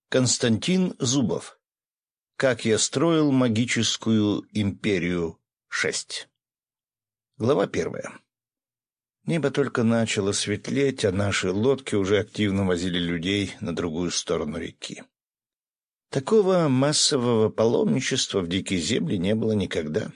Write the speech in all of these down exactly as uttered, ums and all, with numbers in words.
Константин Зубов. Как я строил магическую империю шесть. Глава первая. Небо только начало светлеть, а наши лодки уже активно возили людей на другую сторону реки. Такого массового паломничества в дикие земли не было никогда.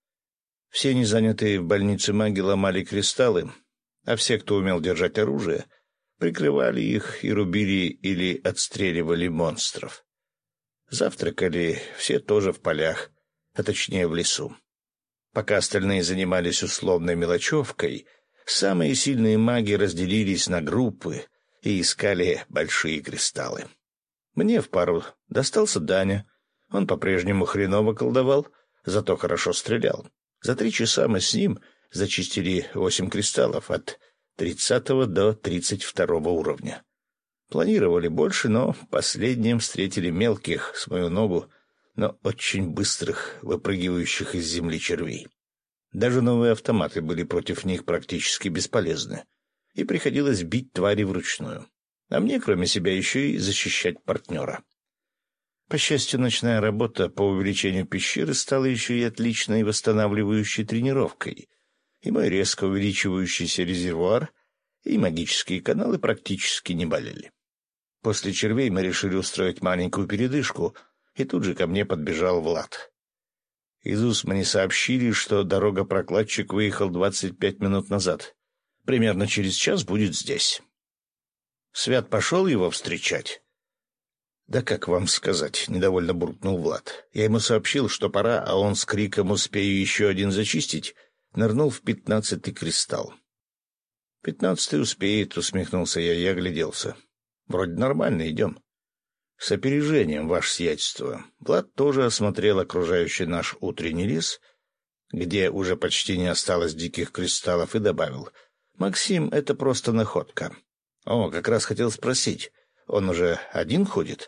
Все незанятые в больнице маги ломали кристаллы, а все, кто умел держать оружие, прикрывали их и рубили или отстреливали монстров. Завтракали все тоже в полях, а точнее в лесу. Пока остальные занимались условной мелочевкой, самые сильные маги разделились на группы и искали большие кристаллы. Мне в пару достался Даня. Он по-прежнему хреново колдовал, зато хорошо стрелял. За три часа мы с ним зачистили восемь кристаллов от тридцатого до тридцать второго уровня. Планировали больше, но последним встретили мелких, с мою ногу, но очень быстрых, выпрыгивающих из земли червей. Даже новые автоматы были против них практически бесполезны, и приходилось бить твари вручную. А мне, кроме себя, еще и защищать партнера. По счастью, ночная работа по увеличению пещеры стала еще и отличной восстанавливающей тренировкой, и мой резко увеличивающийся резервуар и магические каналы практически не болели. После червей мы решили устроить маленькую передышку, и тут же ко мне подбежал Влад. Из уст мне сообщили, что дорога-прокладчик выехал двадцать пять минут назад. Примерно через час будет здесь. Свят пошел его встречать? Да как вам сказать, недовольно буркнул Влад. Я ему сообщил, что пора, а он с криком «Успею еще один зачистить!» нырнул в пятнадцатый кристалл. «Пятнадцатый успеет», — усмехнулся я и огляделся. «Вроде нормально идем». «С опережением, ваше сиятельство». Влад тоже осмотрел окружающий наш утренний лес, где уже почти не осталось диких кристаллов, и добавил: «Максим, это просто находка». «О, как раз хотел спросить, он уже один ходит?»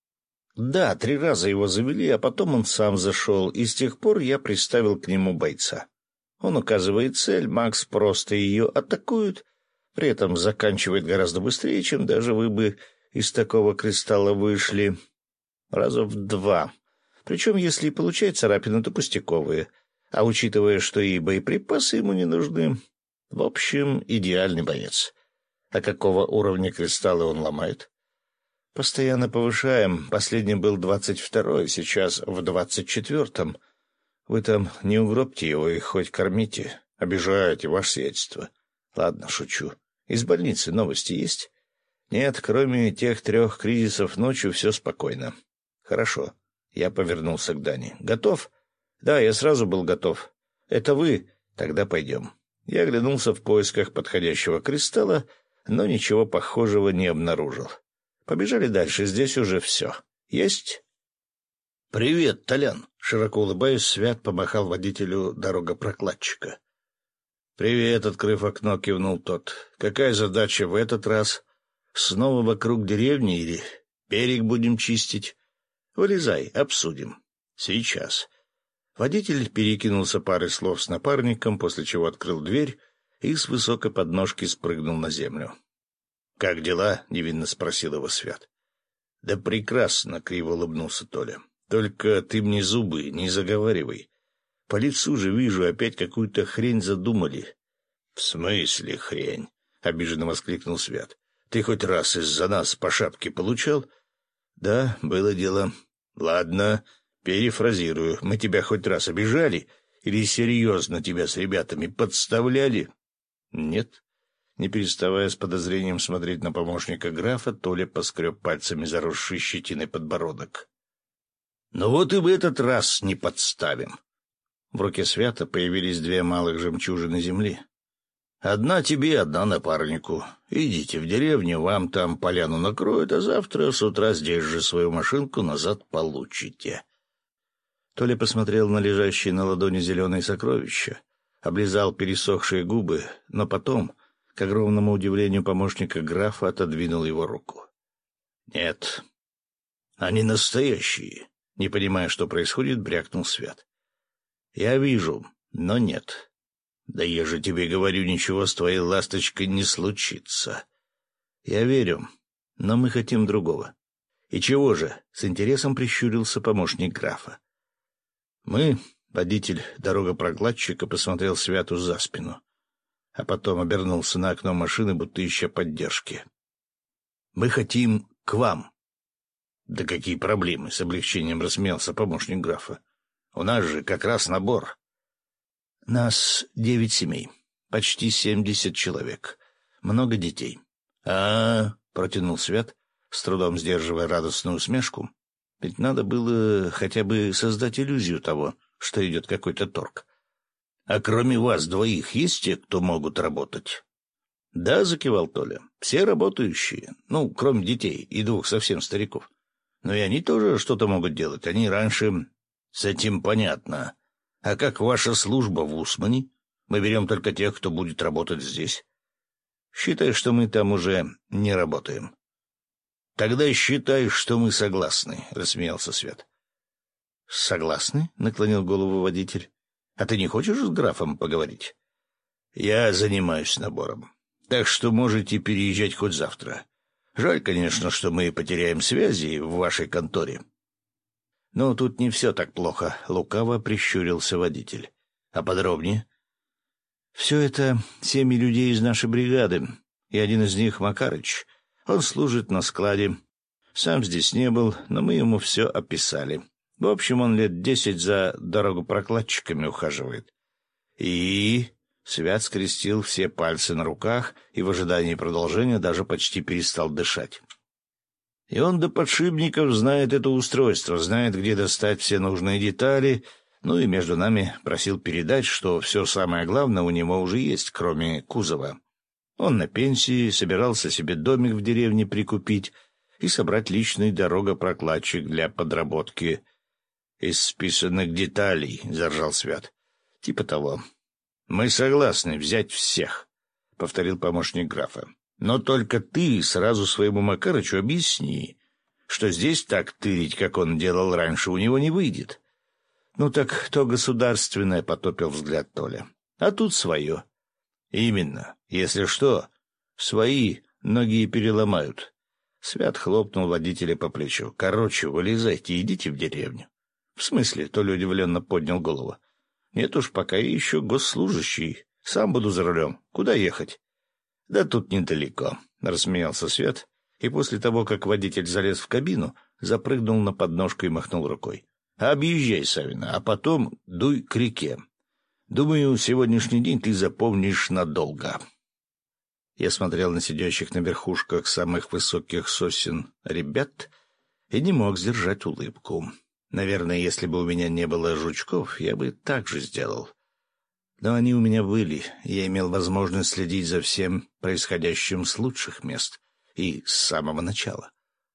«Да, три раза его завели, а потом он сам зашел, и с тех пор я приставил к нему бойца. Он указывает цель, Макс просто ее атакует, при этом заканчивает гораздо быстрее, чем даже вы бы из такого кристалла вышли. Раза в два. Причем, если и получает царапины, то пустяковые. А учитывая, что и боеприпасы ему не нужны, в общем, идеальный боец. А какого уровня кристаллы он ломает? Постоянно повышаем. Последний был двадцать второй, сейчас в двадцать четвертом. Вы там не угробьте его и хоть кормите. Обижаете, ваше сиятельство. Ладно, шучу. Из больницы новости есть? Нет, кроме тех трех кризисов ночью все спокойно. Хорошо. Я повернулся к Дане. Готов? Да, я сразу был готов. Это вы? Тогда пойдем. Я оглянулся в поисках подходящего кристалла, но ничего похожего не обнаружил. Побежали дальше, здесь уже все. Есть? «Привет, Толян!» — широко улыбаясь, Свят помахал водителю дорогопрокладчика. «Привет!» — открыв окно, кивнул тот. «Какая задача в этот раз? Снова вокруг деревни или берег будем чистить? Вылезай, обсудим. Сейчас». Водитель перекинулся парой слов с напарником, после чего открыл дверь и с высокой подножки спрыгнул на землю. «Как дела?» — невинно спросил его Свят. «Да прекрасно!» — криво улыбнулся Толя. «Только ты мне зубы не заговаривай. По лицу же вижу, опять какую-то хрень задумали». «В смысле хрень?» — обиженно воскликнул Свят. «Ты хоть раз из-за нас по шапке получал?» «Да, было дело». «Ладно, перефразирую. Мы тебя хоть раз обижали или серьезно тебя с ребятами подставляли?» «Нет». Не переставая с подозрением смотреть на помощника графа, Толя поскреб пальцами заросший щетиной подбородок. «Ну вот и в этот раз не подставим». В руке Свята появились две малых жемчужины земли. «Одна тебе, одна напарнику. Идите в деревню, вам там поляну накроют, а завтра с утра здесь же свою машинку назад получите». Толя посмотрел на лежащие на ладони зеленые сокровища, облизал пересохшие губы, но потом, к огромному удивлению помощника графа, отодвинул его руку. «Нет, они настоящие», — не понимая, что происходит, брякнул Свят. «Я вижу, но нет. Да я же тебе говорю, ничего с твоей ласточкой не случится. Я верю, но мы хотим другого. И чего же? С интересом прищурился помощник графа. Мы, водитель дорогопрокладчика, посмотрел Святу за спину, а потом обернулся на окно машины, будто ища поддержки. Мы хотим к вам. Да какие проблемы, с облегчением рассмеялся помощник графа. У нас же как раз набор. Нас девять семей, почти семьдесят человек, много детей. А, -а, -а протянул Свят, с трудом сдерживая радостную усмешку. Ведь надо было хотя бы создать иллюзию того, что идет какой-то торг. А кроме вас двоих есть те, кто могут работать? Да, закивал Толя. Все работающие, ну, кроме детей и двух совсем стариков. Но и они тоже что-то могут делать. Они раньше... С этим понятно. А как ваша служба в Усмане? Мы берем только тех, кто будет работать здесь. Считай, что мы там уже не работаем. Тогда считай, что мы согласны, — рассмеялся Свят. Согласны? — наклонил голову водитель. А ты не хочешь с графом поговорить? Я занимаюсь набором, так что можете переезжать хоть завтра. Жаль, конечно, что мы потеряем связи в вашей конторе. Но тут не все так плохо, — лукаво прищурился водитель. А подробнее? Все это семьи людей из нашей бригады, и один из них — Макарыч. Он служит на складе. Сам здесь не был, но мы ему все описали. В общем, он лет десять за дорогопрокладчиками ухаживает. И... Свят скрестил все пальцы на руках и в ожидании продолжения даже почти перестал дышать. И он до подшипников знает это устройство, знает, где достать все нужные детали, ну и между нами просил передать, что все самое главное у него уже есть, кроме кузова. Он на пенсии, собирался себе домик в деревне прикупить и собрать личный дорогопрокладчик для подработки из списанных деталей, — заржал Свят. — Типа того. — Мы согласны взять всех, — повторил помощник графа. Но только ты сразу своему Макарычу объясни, что здесь так тырить, как он делал раньше, у него не выйдет. Ну так то государственное, — потопил взгляд Толя. А тут свое. Именно. Если что, свои ноги переломают. Свят хлопнул водителя по плечу. Короче, вылезайте, идите в деревню. В смысле? Толя удивленно поднял голову. Нет уж, пока я еще госслужащий. Сам буду за рулем. Куда ехать? Да тут недалеко, — рассмеялся Свят, и после того, как водитель залез в кабину, запрыгнул на подножку и махнул рукой. Объезжай, Савина, а потом дуй к реке. Думаю, сегодняшний день ты запомнишь надолго. Я смотрел на сидящих на верхушках самых высоких сосен ребят и не мог сдержать улыбку. Наверное, если бы у меня не было жучков, я бы так же сделал. Но они у меня были, и я имел возможность следить за всем происходящим с лучших мест и с самого начала.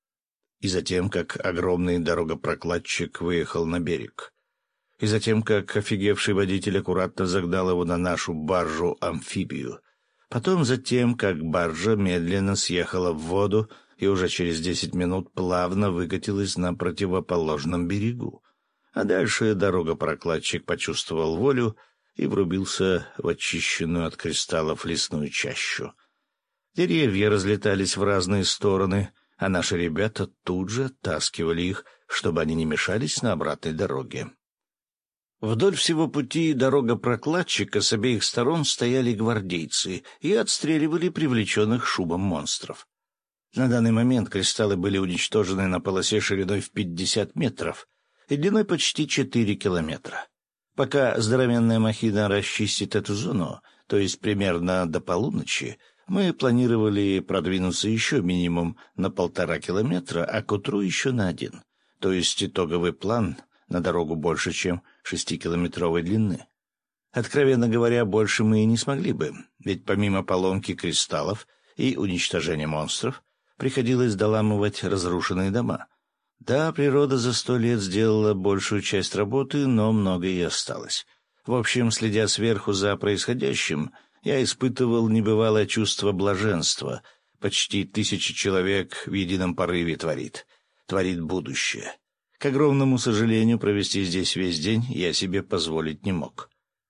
И затем, как огромный дорогопрокладчик выехал на берег. И затем, как офигевший водитель аккуратно загнал его на нашу баржу-амфибию. Потом затем, как баржа медленно съехала в воду и уже через десять минут плавно выкатилась на противоположном берегу. А дальше дорогопрокладчик почувствовал волю и врубился в очищенную от кристаллов лесную чащу. Деревья разлетались в разные стороны, а наши ребята тут же оттаскивали их, чтобы они не мешались на обратной дороге. Вдоль всего пути дорогопрокладчика с обеих сторон стояли гвардейцы и отстреливали привлеченных шумом монстров. На данный момент кристаллы были уничтожены на полосе шириной в пятьдесят метров и длиной почти четыре километра. Пока здоровенная махина расчистит эту зону, то есть примерно до полуночи, мы планировали продвинуться еще минимум на полтора километра, а к утру еще на один, то есть итоговый план на дорогу больше, чем шестикилометровой длины. Откровенно говоря, больше мы и не смогли бы, ведь помимо поломки кристаллов и уничтожения монстров, приходилось доламывать разрушенные дома. Да, природа за сто лет сделала большую часть работы, но многое и осталось. В общем, следя сверху за происходящим, я испытывал небывалое чувство блаженства. Почти тысяча человек в едином порыве творит. Творит будущее. К огромному сожалению, провести здесь весь день я себе позволить не мог.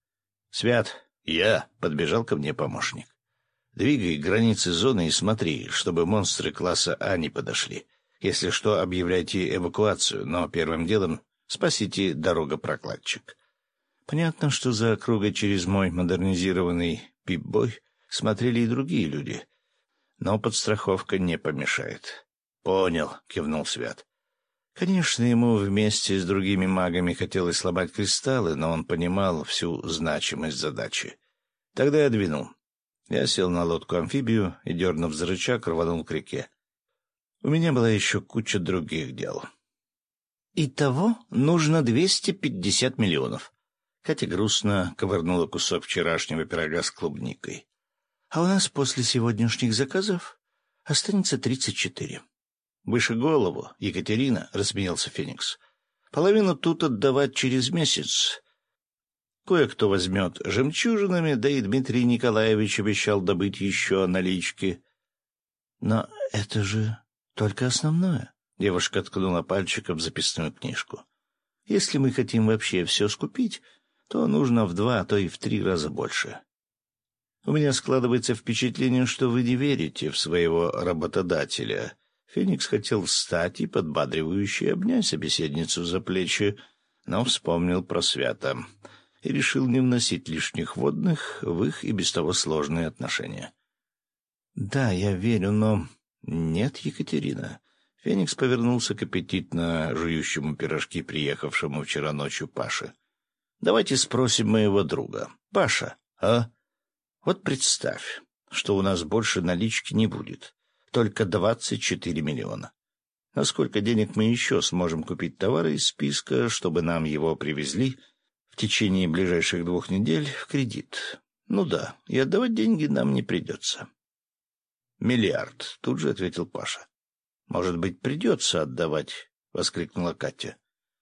«Свят, я!» — подбежал ко мне помощник. «Двигай границы зоны и смотри, чтобы монстры класса А не подошли. Если что, объявляйте эвакуацию, но первым делом спасите дорогопрокладчик. Понятно, что за округой через мой модернизированный пип-бой смотрели и другие люди, но подстраховка не помешает. — Понял, — кивнул Свят. Конечно, ему вместе с другими магами хотелось сломать кристаллы, но он понимал всю значимость задачи. Тогда я двинул. Я сел на лодку-амфибию и, дернув за рычаг, рванул к реке. У меня была еще куча других дел. Итого нужно двести пятьдесят миллионов. Катя грустно ковырнула кусок вчерашнего пирога с клубникой. А у нас после сегодняшних заказов останется тридцать четыре. Выше голову, Екатерина, — рассмеялся Феникс. Половину тут отдавать через месяц. Кое-кто возьмет жемчужинами, да и Дмитрий Николаевич обещал добыть еще налички. Но это же только основное. Девушка ткнула пальчиком в записную книжку. Если мы хотим вообще все скупить, то нужно в два, а то и в три раза больше. У меня складывается впечатление, что вы не верите в своего работодателя. Феникс хотел встать и подбадривающе обнять собеседницу за плечи, но вспомнил про Свята и решил не вносить лишних водных в их и без того сложные отношения. — Да, я верю, но... — Нет, Екатерина. Феникс повернулся к аппетитно жующему пирожки, приехавшему вчера ночью Паше. — Давайте спросим моего друга. Паша, а? Вот представь, что у нас больше налички не будет. Только двадцать четыре миллиона. На сколько денег мы еще сможем купить товары из списка, чтобы нам его привезли в течение ближайших двух недель в кредит? Ну да, и отдавать деньги нам не придется. Миллиард, тут же ответил Паша. Может быть, придется отдавать, воскликнула Катя.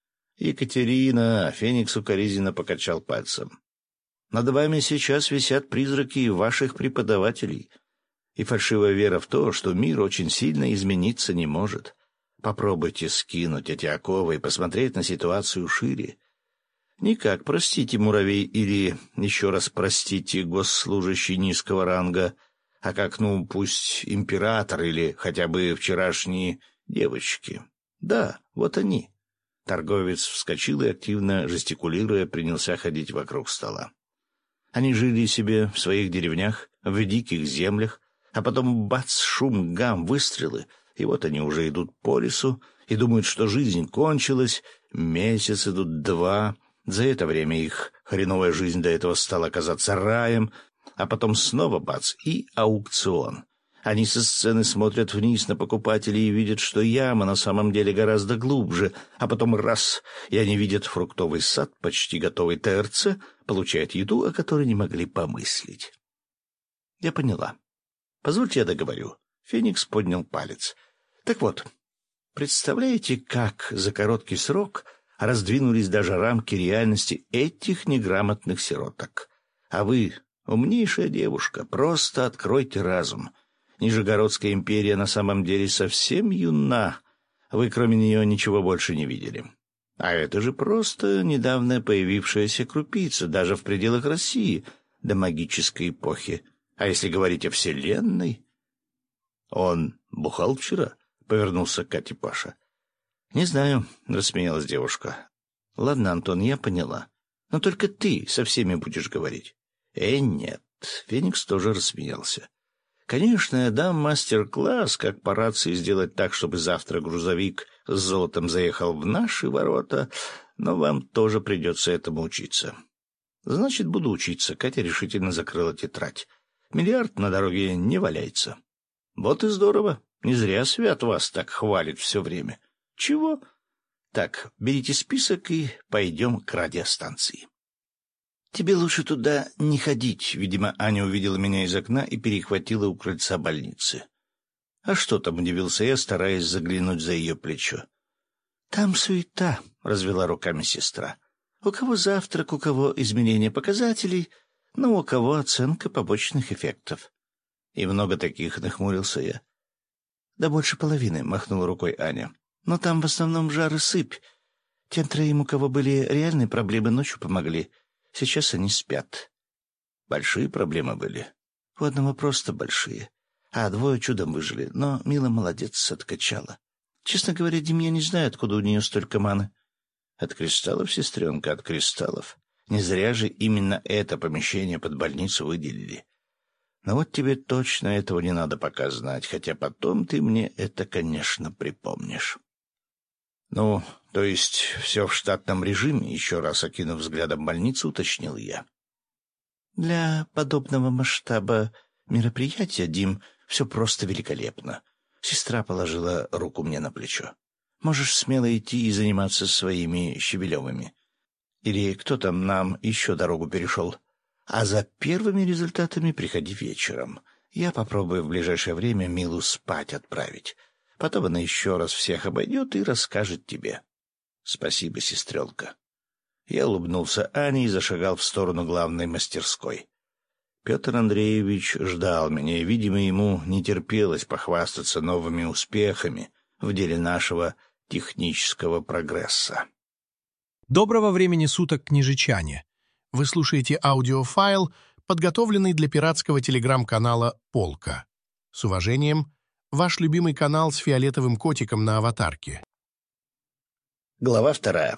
Екатерина, Феникс укоризненно покачал пальцем. Над вами сейчас висят призраки ваших преподавателей и фальшивая вера в то, что мир очень сильно измениться не может. Попробуйте скинуть эти оковы и посмотреть на ситуацию шире. Не как простите, муравей, или еще раз простите, госслужащий низкого ранга, а как, ну, пусть император или хотя бы вчерашние девочки. Да, вот они. Торговец вскочил и, активно жестикулируя, принялся ходить вокруг стола. Они жили себе в своих деревнях, в диких землях, а потом бац, шум, гам, выстрелы, и вот они уже идут по лесу и думают, что жизнь кончилась, месяц идут два, за это время их хреновая жизнь до этого стала казаться раем, а потом снова бац, и аукцион. Они со сцены смотрят вниз на покупателей и видят, что яма на самом деле гораздо глубже, а потом раз, и они видят фруктовый сад, почти готовый ТРЦ, получают еду, о которой не могли помыслить. Я поняла. Позвольте я договорю. Феникс поднял палец. Так вот, представляете, как за короткий срок раздвинулись даже рамки реальности этих неграмотных сироток? А вы, умнейшая девушка, просто откройте разум. Нижегородская империя на самом деле совсем юна. Вы кроме нее ничего больше не видели. А это же просто недавно появившаяся крупица, даже в пределах России, до магической эпохи. А если говорить о Вселенной... Он бухал вчера? — повернулся к Кате Паша. — Не знаю, — рассмеялась девушка. — Ладно, Антон, я поняла. Но только ты со всеми будешь говорить. — Э, нет. Феникс тоже рассмеялся. — Конечно, я дам мастер-класс, как по рации сделать так, чтобы завтра грузовик с золотом заехал в наши ворота, но вам тоже придется этому учиться. — Значит, буду учиться. Катя решительно закрыла тетрадь. Миллиард на дороге не валяется. — Вот и здорово. Не зря Свят вас так хвалит все время. — Чего? — Так, берите список и пойдем к радиостанции. — Тебе лучше туда не ходить. Видимо, Аня увидела меня из окна и перехватила у крыльца больницы. — А что там, — удивился я, стараясь заглянуть за ее плечо. — Там суета, — развела руками сестра. — У кого завтрак, у кого изменение показателей, но у кого оценка побочных эффектов. И много таких, — нахмурился я. — Да больше половины, — махнула рукой Аня. — Но там в основном жар и сыпь. Тем троим, у кого были реальные проблемы, ночью помогли. Сейчас они спят. Большие проблемы были. У одного просто большие. А двое чудом выжили, но Мила молодец, откачала. Честно говоря, Дим, я не знаю, откуда у нее столько маны. От кристаллов, сестренка, от кристаллов. Не зря же именно это помещение под больницу выделили. Но вот тебе точно этого не надо пока знать, хотя потом ты мне это, конечно, припомнишь. Ну, то есть все в штатном режиме, еще раз окинув взглядом больницу, уточнил я. Для подобного масштаба мероприятия, Дим, все просто великолепно. Сестра положила руку мне на плечо. Можешь смело идти и заниматься своими Щебелевыми. Или кто там нам еще дорогу перешел. А за первыми результатами приходи вечером. Я попробую в ближайшее время Милу спать отправить. Потом она еще раз всех обойдет и расскажет тебе. Спасибо, сестренка. Я улыбнулся Ане и зашагал в сторону главной мастерской. Петр Андреевич ждал меня, и, видимо, ему не терпелось похвастаться новыми успехами в деле нашего технического прогресса. Доброго времени суток, княжичане! Вы слушаете аудиофайл, подготовленный для пиратского телеграм-канала «Полка». С уважением, ваш любимый канал с фиолетовым котиком на аватарке. Глава вторая.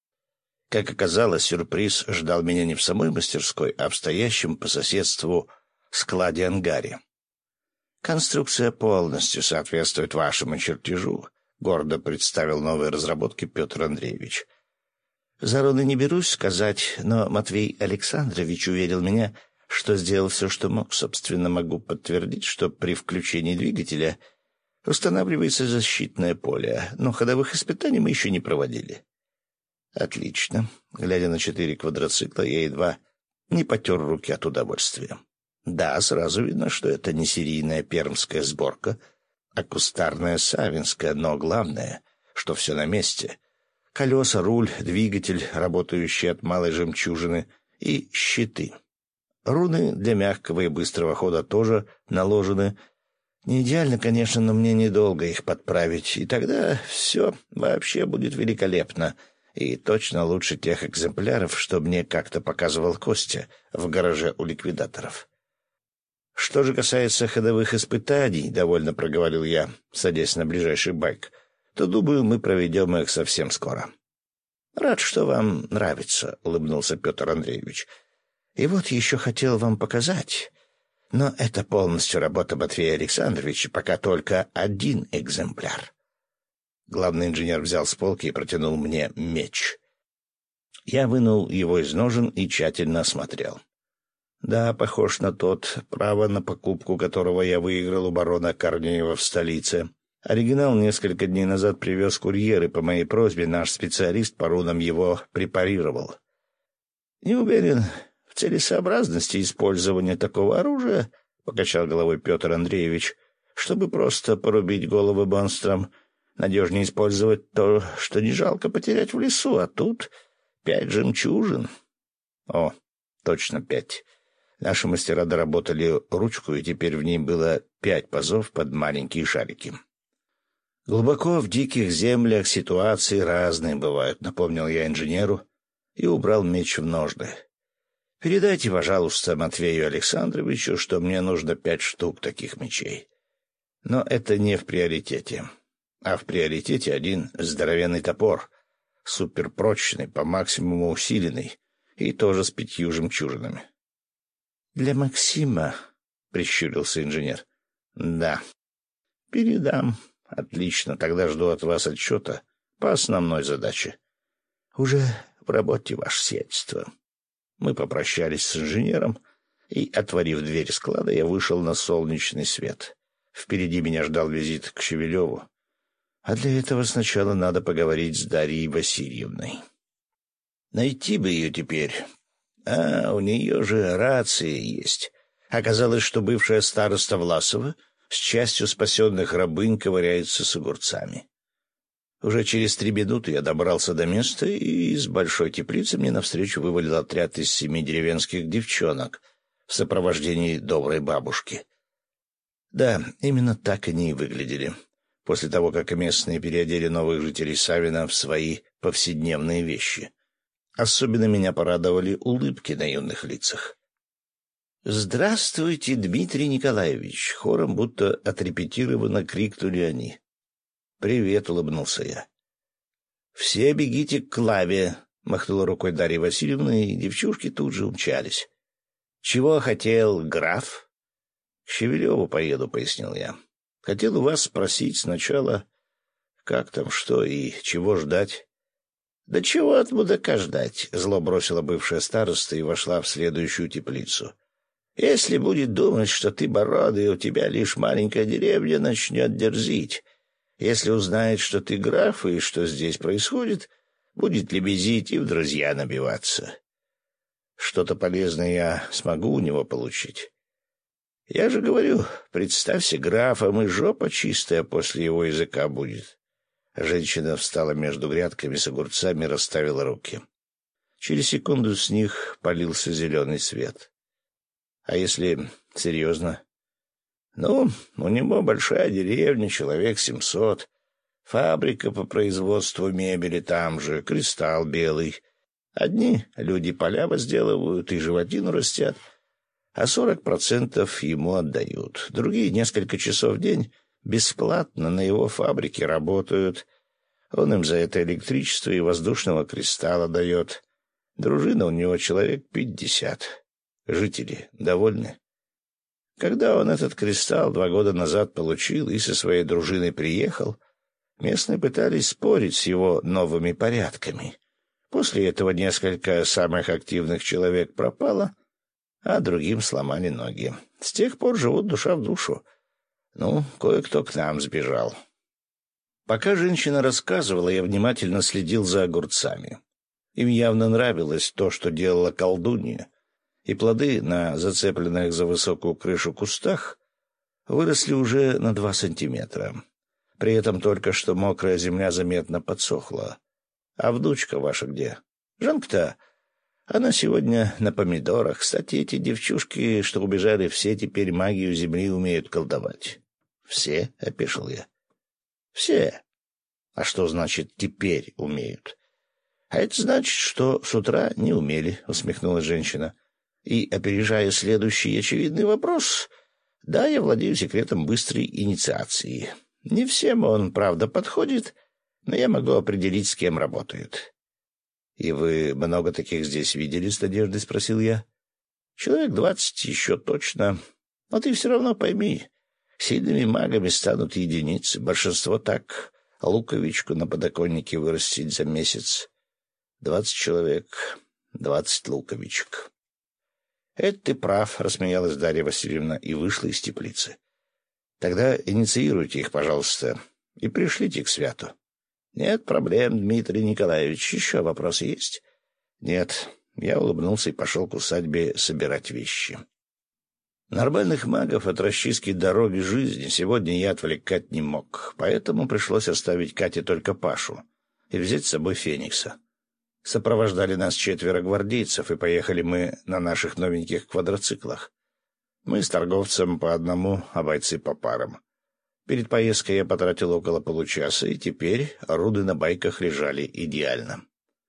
Как оказалось, сюрприз ждал меня не в самой мастерской, а в стоящем по соседству складе-ангаре. «Конструкция полностью соответствует вашему чертежу», — гордо представил новые разработки Петр Андреевич. «За руны не берусь сказать, но Матвей Александрович уверил меня, что сделал все, что мог. Собственно, могу подтвердить, что при включении двигателя устанавливается защитное поле, но ходовых испытаний мы еще не проводили». «Отлично». Глядя на четыре квадроцикла, я едва не потер руки от удовольствия. Да, сразу видно, что это не серийная пермская сборка, а кустарная савинская, но главное, что все на месте. Колеса, руль, двигатель, работающий от малой жемчужины, и щиты. Руны для мягкого и быстрого хода тоже наложены. Не идеально, конечно, но мне недолго их подправить, и тогда все вообще будет великолепно, и точно лучше тех экземпляров, что мне как-то показывал Костя в гараже у ликвидаторов. Что же касается ходовых испытаний, — довольно проговорил я, садясь на ближайший байк, — то, думаю, мы проведем их совсем скоро. — Рад, что вам нравится, — улыбнулся Петр Андреевич. — И вот еще хотел вам показать. Но это полностью работа Матвея Александровича, пока только один экземпляр. Главный инженер взял с полки и протянул мне меч. Я вынул его из ножен и тщательно осмотрел. Да, похож на тот, право на покупку которого я выиграл у барона Корнеева в столице. Оригинал несколько дней назад привез курьер, и по моей просьбе наш специалист по рунам его препарировал. Не уверен в целесообразности использования такого оружия, — покачал головой Петр Андреевич, — чтобы просто порубить головы монстрам. Надежнее использовать то, что не жалко потерять в лесу, а тут пять жемчужин. О, точно пять. Наши мастера доработали ручку, и теперь в ней было пять пазов под маленькие шарики. Глубоко в диких землях ситуации разные бывают, напомнил я инженеру и убрал меч в ножны. Передайте, пожалуйста, Матвею Александровичу, что мне нужно пять штук таких мечей. Но это не в приоритете. А в приоритете один здоровенный топор, суперпрочный, по максимуму усиленный, и тоже с пятью жемчужинами. — Для Максима, — прищурился инженер. — Да. — Передам. Отлично, тогда жду от вас отчета по основной задаче. — Уже в работе, ваше сиятельство. Мы попрощались с инженером, и, отворив дверь склада, я вышел на солнечный свет. Впереди меня ждал визит к Щебелеву. А для этого сначала надо поговорить с Дарьей Васильевной. Найти бы ее теперь. А, у нее же рация есть. Оказалось, что бывшая староста Власова с частью спасенных рабынь ковыряется с огурцами. Уже через три минуты я добрался до места, и из большой теплицы мне навстречу вывалил отряд из семи деревенских девчонок в сопровождении доброй бабушки. Да, именно так они и выглядели. После того, как местные переодели новых жителей Савина в свои повседневные вещи. Особенно меня порадовали улыбки на юных лицах. «Здравствуйте, Дмитрий Николаевич!» — хором будто отрепетированно крикнули они. «Привет», — улыбнулся я. «Все бегите к Клаве», — махнула рукой Дарья Васильевна, и девчушки тут же умчались. «Чего хотел граф?» «К Щавелеву поеду», — пояснил я. «Хотел у вас спросить сначала, как там, что и чего ждать». «Да чего от мудака ждать?» — зло бросила бывшая староста и вошла в следующую теплицу. «Если будет думать, что ты бородый, у тебя лишь маленькая деревня начнет дерзить. Если узнает, что ты граф и что здесь происходит, будет лебезить и в друзья набиваться. Что-то полезное я смогу у него получить. Я же говорю, представься графом, и жопа чистая после его языка будет». Женщина встала между грядками с огурцами и расставила руки. Через секунду с них полился зеленый свет. «А если серьезно?» «Ну, у него большая деревня, человек семьсот. Фабрика по производству мебели там же, кристалл белый. Одни люди поля возделывают и животину растят, а сорок процентов ему отдают. Другие несколько часов в день бесплатно на его фабрике работают. Он им за это электричество и воздушного кристалла дает. Дружина у него человек пятьдесят. Жители довольны. Когда он этот кристалл два года назад получил и со своей дружиной приехал, местные пытались спорить с его новыми порядками. После этого несколько самых активных человек пропало, а другим сломали ноги. С тех пор живут душа в душу. Ну, кое-кто к нам сбежал». Пока женщина рассказывала, я внимательно следил за огурцами. Им явно нравилось то, что делала колдунья, и плоды на зацепленных за высокую крышу кустах выросли уже на два сантиметра. При этом только что мокрая земля заметно подсохла. «А внучка ваша где?» «Жанка-то? Она сегодня на помидорах. Кстати, эти девчушки, что убежали, все теперь магию земли умеют колдовать». «Все?» — опешил я. «Все. А что значит «теперь умеют»?» «А это значит, что с утра не умели», — усмехнулась женщина. «И, опережая следующий очевидный вопрос, да, я владею секретом быстрой инициации. Не всем он, правда, подходит, но я могу определить, с кем работают». «И вы много таких здесь видели?» — с надеждой спросил я. «Человек двадцать еще точно. Но ты все равно пойми, сильными магами станут единицы. Большинство так луковичку на подоконнике вырастить за месяц. Двадцать человек, двадцать луковичек». «Это ты прав», — рассмеялась Дарья Васильевна и вышла из теплицы. «Тогда инициируйте их, пожалуйста, и пришлите к святу». «Нет проблем, Дмитрий Николаевич. Еще вопросы есть?» «Нет». Я улыбнулся и пошел к усадьбе собирать вещи. Нормальных магов от расчистки дороги жизни сегодня я отвлекать не мог, поэтому пришлось оставить Кате только Пашу и взять с собой Феникса. Сопровождали нас четверо гвардейцев, и поехали мы на наших новеньких квадроциклах. Мы с торговцем по одному, а бойцы по парам. Перед поездкой я потратил около получаса, и теперь руды на байках лежали идеально.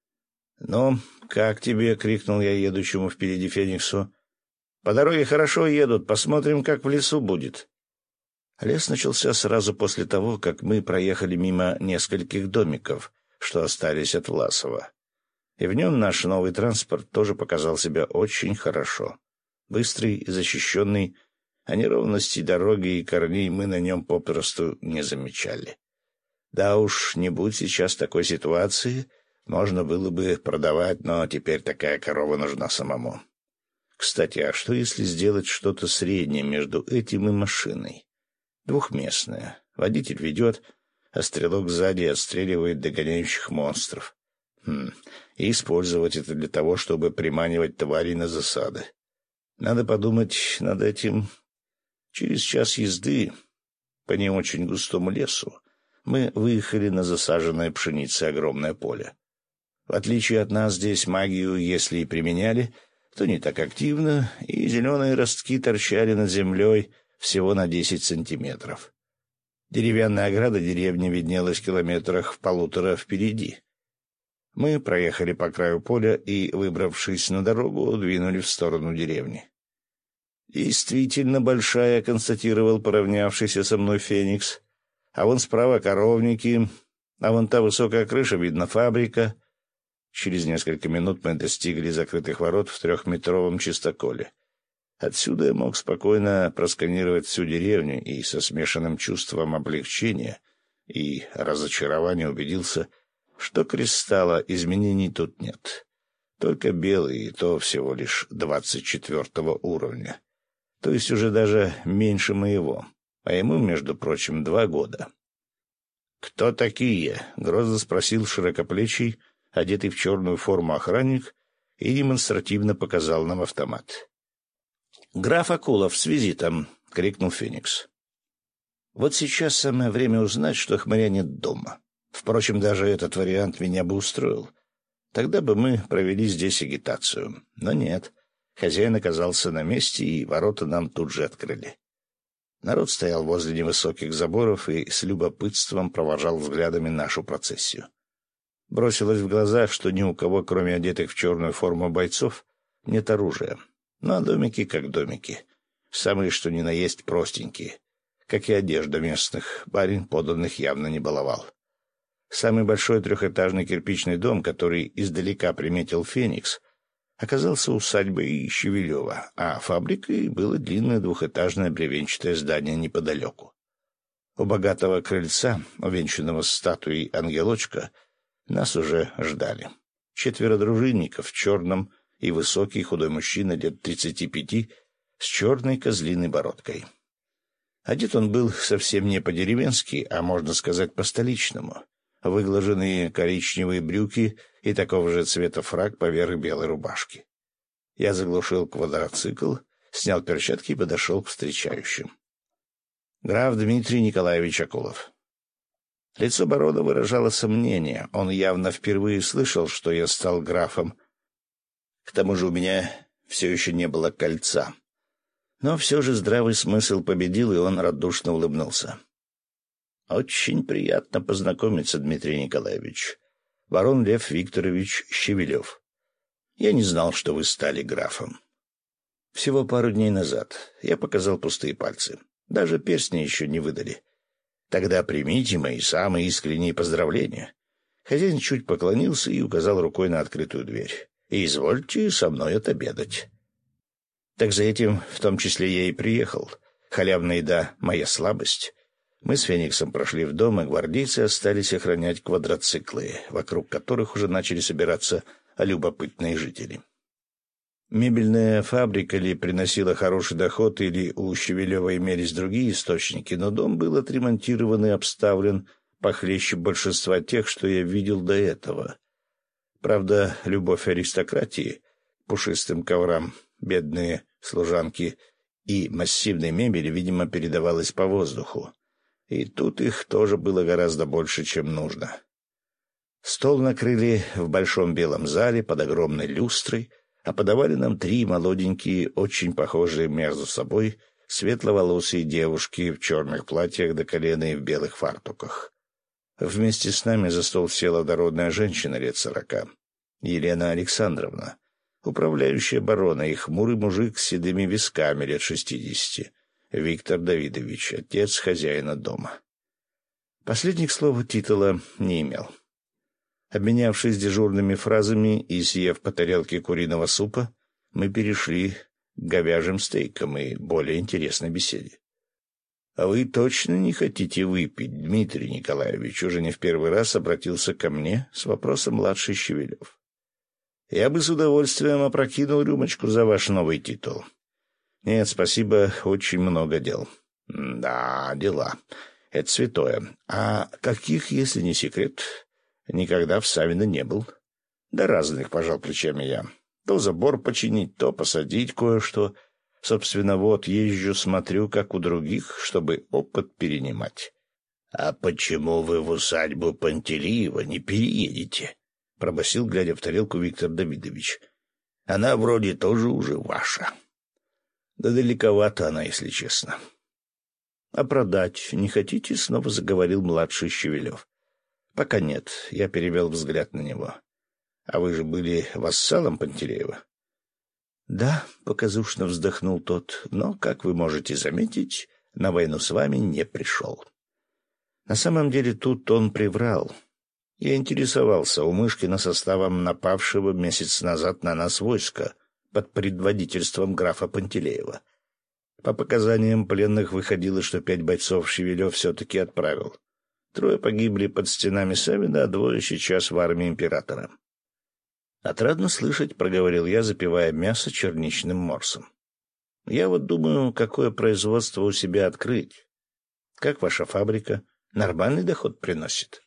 «Ну, как тебе?» — крикнул я едущему впереди Фениксу. «По дороге хорошо едут, посмотрим, как в лесу будет». Лес начался сразу после того, как мы проехали мимо нескольких домиков, что остались от Власова. И в нем наш новый транспорт тоже показал себя очень хорошо. Быстрый и защищенный, а неровностей дороги и корней мы на нем попросту не замечали. Да уж, не будь сейчас такой ситуации, можно было бы продавать, но теперь такая корова нужна самому. Кстати, а что если сделать что-то среднее между этим и машиной? Двухместное. Водитель ведет, а стрелок сзади отстреливает догоняющих монстров. Хм, и использовать это для того, чтобы приманивать тварей на засады. Надо подумать над этим. Через час езды по не очень густому лесу мы выехали на засаженное пшеницей огромное поле. В отличие от нас, здесь магию, если и применяли, то не так активно, и зеленые ростки торчали над землей всего на десять сантиметров. Деревянная ограда деревни виднелась в километрах в полутора впереди. Мы проехали по краю поля и, выбравшись на дорогу, двинули в сторону деревни. «Действительно большая», — констатировал поравнявшийся со мной Феникс. А вон справа коровники, а вон та высокая крыша, видно, фабрика. Через несколько минут мы достигли закрытых ворот в трехметровом чистоколе. Отсюда я мог спокойно просканировать всю деревню и со смешанным чувством облегчения и разочарования убедился, что кристалла изменений тут нет. Только белый, и то всего лишь двадцать четвертого уровня. То есть уже даже меньше моего. А ему, между прочим, два года. «Кто такие?» — грозно спросил широкоплечий, одетый в черную форму охранник, и демонстративно показал нам автомат. «Граф Акулов с визитом!» — крикнул Феникс. Вот сейчас самое время узнать, что хмыря нет дома. Впрочем, даже этот вариант меня бы устроил. Тогда бы мы провели здесь агитацию. Но нет. Хозяин оказался на месте, и ворота нам тут же открыли. Народ стоял возле невысоких заборов и с любопытством провожал взглядами нашу процессию. Бросилось в глаза, что ни у кого, кроме одетых в черную форму бойцов, нет оружия. Ну а домики как домики. Самые что ни на есть простенькие. Как и одежда местных, барин поданных явно не баловал. Самый большой трехэтажный кирпичный дом, который издалека приметил Феникс, оказался усадьбой Щевелева, а фабрикой было длинное двухэтажное бревенчатое здание неподалеку. У богатого крыльца, увенчанного статуей ангелочка, нас уже ждали. Четверо дружинников в черном и высокий худой мужчина лет тридцати пяти с черной козлиной бородкой. Одет он был совсем не по-деревенски, а, можно сказать, по-столичному. Выглаженные коричневые брюки и такого же цвета фрак поверх белой рубашки. Я заглушил квадроцикл, снял перчатки и подошел к встречающим. Граф Дмитрий Николаевич Акулов. Лицо барона выражало сомнение. Он явно впервые слышал, что я стал графом. К тому же у меня все еще не было кольца. Но все же здравый смысл победил, и он радушно улыбнулся. «Очень приятно познакомиться, Дмитрий Николаевич. Барон Лев Викторович Щевелев. Я не знал, что вы стали графом. Всего пару дней назад я показал пустые пальцы. Даже перстни еще не выдали. Тогда примите мои самые искренние поздравления». Хозяин чуть поклонился и указал рукой на открытую дверь. «И извольте со мной отобедать». Так за этим в том числе я и приехал. Халявная еда — моя слабость. Мы с Фениксом прошли в дом, и гвардейцы остались охранять квадроциклы, вокруг которых уже начали собираться любопытные жители. Мебельная фабрика ли приносила хороший доход, или у Щевелева имелись другие источники, но дом был отремонтирован и обставлен похлеще большинства тех, что я видел до этого. Правда, любовь аристократии к пушистым коврам, бедные служанки и массивной мебели, видимо, передавалась по воздуху. И тут их тоже было гораздо больше, чем нужно. Стол накрыли в большом белом зале под огромной люстрой, а подавали нам три молоденькие, очень похожие между собой, светловолосые девушки в черных платьях до колена и в белых фартуках. Вместе с нами за стол села дородная женщина лет сорока, Елена Александровна, управляющая барона, и хмурый мужик с седыми висками лет шестидесяти, Виктор Давидович, отец хозяина дома. Последних слов титула не имел. Обменявшись дежурными фразами и съев по тарелке куриного супа, мы перешли к говяжьим стейкам и более интересной беседе. — А вы точно не хотите выпить, Дмитрий Николаевич? Уже не в первый раз обратился ко мне с вопросом младший Щевелев. — Я бы с удовольствием опрокинул рюмочку за ваш новый титул. — Нет, спасибо, очень много дел. — Да, дела. Это святое. А каких, если не секрет? Никогда в Савино не был. Да разных, пожал плечами я. То забор починить, то посадить кое-что. Собственно, вот езжу, смотрю, как у других, чтобы опыт перенимать. — А почему вы в усадьбу Пантелеева не переедете? — пробасил, глядя в тарелку, Виктор Давидович. — Она вроде тоже уже ваша. — Да далековато она, если честно. — А продать не хотите? — снова заговорил младший Щевелев. — Пока нет, я перевел взгляд на него. — А вы же были вассалом Пантелеева? — Да, — показушно вздохнул тот, — но, как вы можете заметить, на войну с вами не пришел. На самом деле тут он приврал. Я интересовался у Мышкина составом напавшего месяц назад на нас войска под предводительством графа Пантелеева. По показаниям пленных выходило, что пять бойцов Шевелев все-таки отправил. Трое погибли под стенами Савина, а двое сейчас в армии императора. «Отрадно слышать», — проговорил я, запивая мясо черничным морсом. «Я вот думаю, какое производство у себя открыть. Как ваша фабрика? Нормальный доход приносит?»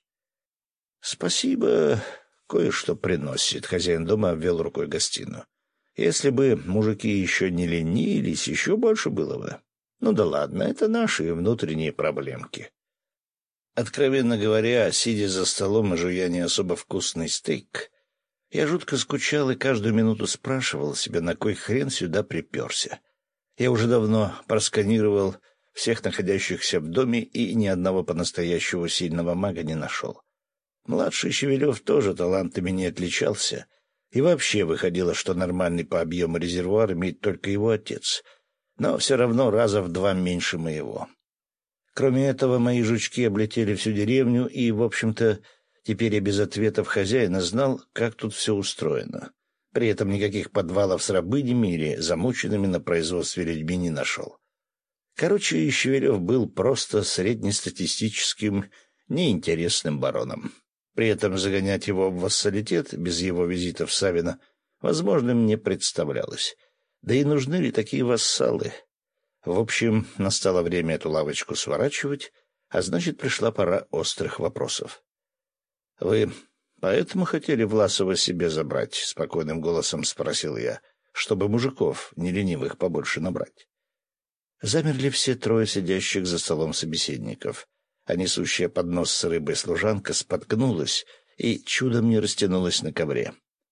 «Спасибо, кое-что приносит», — хозяин дома обвел рукой гостиную. «Если бы мужики еще не ленились, еще больше было бы. Ну да ладно, это наши внутренние проблемки». Откровенно говоря, сидя за столом и жуя не особо вкусный стейк, я жутко скучал и каждую минуту спрашивал себя, на кой хрен сюда приперся. Я уже давно просканировал всех находящихся в доме и ни одного по-настоящему сильного мага не нашел. Младший Шевелев тоже талантами не отличался, и вообще выходило, что нормальный по объему резервуар имеет только его отец, но все равно раза в два меньше моего. Кроме этого, мои жучки облетели всю деревню, и, в общем-то, теперь я без ответов хозяина знал, как тут все устроено. При этом никаких подвалов с рабынями или замученными на производстве людьми не нашел. Короче, Щевелев был просто среднестатистическим, неинтересным бароном. При этом загонять его в вассалитет без его визита в Савино возможным не представлялось. Да и нужны ли такие вассалы? В общем, настало время эту лавочку сворачивать, а значит, пришла пора острых вопросов. — Вы поэтому хотели Власова себе забрать? — спокойным голосом спросил я, чтобы мужиков неленивых побольше набрать. Замерли все трое сидящих за столом собеседников, а несущая поднос с рыбой служанка споткнулась и чудом не растянулась на ковре.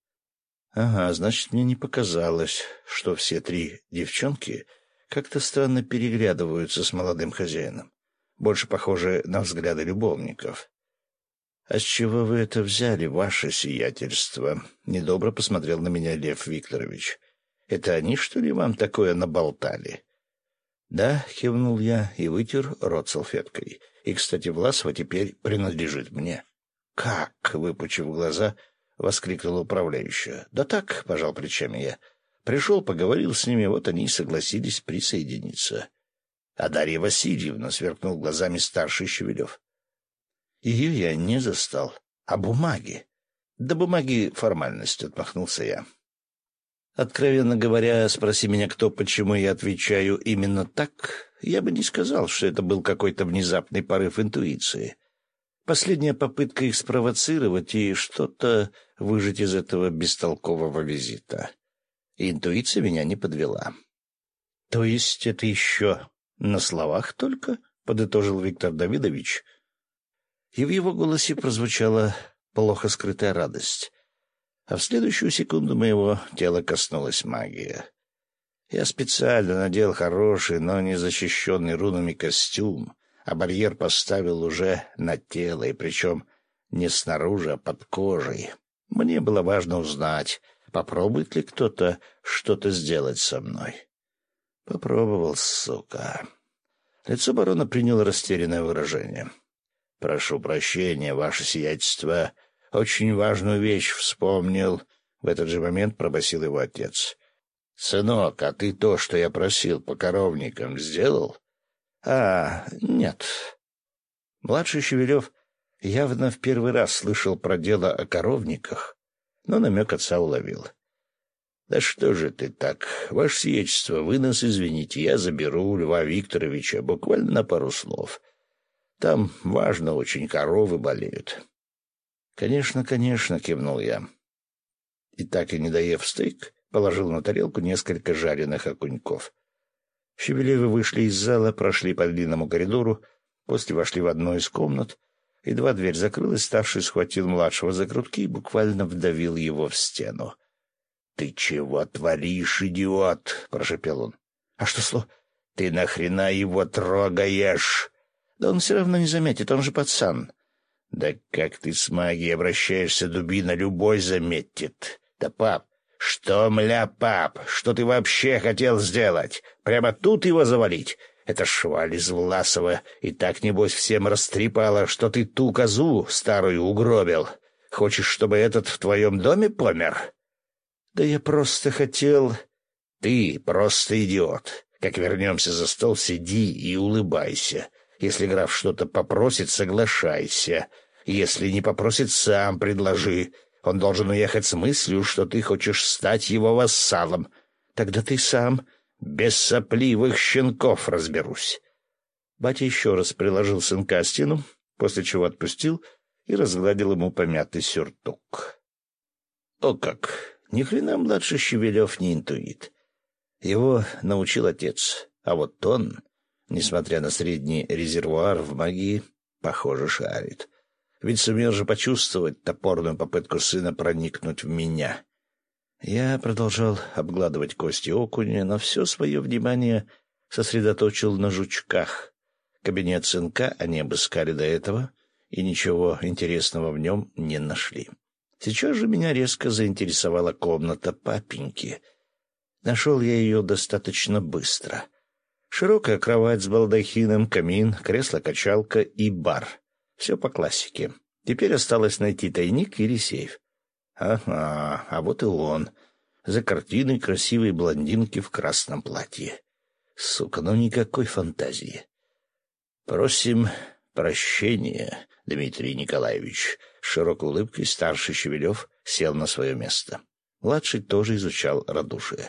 Ага, значит, мне не показалось, что все три девчонки как-то странно переглядываются с молодым хозяином, больше похожи на взгляды любовников. — А с чего вы это взяли, ваше сиятельство? — недобро посмотрел на меня Лев Викторович. — Это они, что ли, вам такое наболтали? — Да, — кивнул я и вытер рот салфеткой. И, кстати, Власова теперь принадлежит мне. — Как? — выпучив глаза, воскликнула управляющая. — Да так, — пожал плечами я. Пришел, поговорил с ними, вот они и согласились присоединиться. — А Дарья Васильевна, — сверкнул глазами старший Щевелев. — Ее я не застал. А бумаги? — Да бумаги — формальность, — отмахнулся я. Откровенно говоря, спроси меня кто, почему я отвечаю именно так, я бы не сказал, что это был какой-то внезапный порыв интуиции. Последняя попытка их спровоцировать и что-то выжать из этого бестолкового визита. И интуиция меня не подвела. — То есть это еще на словах только? — подытожил Виктор Давидович. И в его голосе прозвучала плохо скрытая радость. А в следующую секунду моего тела коснулась магия. Я специально надел хороший, но не защищенный рунами костюм, а барьер поставил уже на тело, и причем не снаружи, а под кожей. Мне было важно узнать, попробует ли кто-то что-то сделать со мной. Попробовал, сука. Лицо барона приняло растерянное выражение. — Прошу прощения, ваше сиятельство. Очень важную вещь вспомнил. В этот же момент пробасил его отец. — Сынок, а ты то, что я просил по коровникам, сделал? — А, нет. Младший Щевелев явно в первый раз слышал про дело о коровниках, но намек отца уловил. — Да что же ты так? Ваше сиятельство, вы нас извините, я заберу у Льва Викторовича буквально на пару слов. Там важно очень, коровы болеют. — Конечно, конечно, — кивнул я. И так и не доев стейк, положил на тарелку несколько жареных окуньков. Щевелевы вышли из зала, прошли по длинному коридору, после вошли в одну из комнат. Едва дверь закрылась, старший схватил младшего за грудки и буквально вдавил его в стену. — Ты чего творишь, идиот? — прошепел он. — А что сло? — Ты нахрена его трогаешь? — Да он все равно не заметит, он же пацан. — Да как ты с магией обращаешься, дубина, любой заметит. Да, пап, что, мля, пап, что ты вообще хотел сделать? Прямо тут его завалить? эта шваль из Власова и так, небось, всем растрепала, что ты ту козу старую угробил. Хочешь, чтобы этот в твоем доме помер? Да я просто хотел... Ты просто идиот. Как вернемся за стол, сиди и улыбайся. Если граф что-то попросит, соглашайся. Если не попросит, сам предложи. Он должен уехать с мыслью, что ты хочешь стать его вассалом. Тогда ты сам без сопливых щенков разберусь. Батя еще раз приложил сынка о стену, после чего отпустил и разгладил ему помятый сюртук. О как! Ни хрена младший Щевелев не интуит. Его научил отец, а вот он, несмотря на средний резервуар в магии, похоже, шарит. Ведь сумел же почувствовать топорную попытку сына проникнуть в меня. Я продолжал обгладывать кости окуня, но все свое внимание сосредоточил на жучках. Кабинет сынка они обыскали до этого и ничего интересного в нем не нашли. Сейчас же меня резко заинтересовала комната папеньки. Нашел я ее достаточно быстро. Широкая кровать с балдахином, камин, кресло-качалка и бар. Все по классике. Теперь осталось найти тайник или сейф. Ага, а вот и он. За картиной красивой блондинки в красном платье. Сука, ну никакой фантазии. Просим прощения, Дмитрий Николаевич. С широкой улыбкой старший Щевелев сел на свое место. Младший тоже изучал радушие.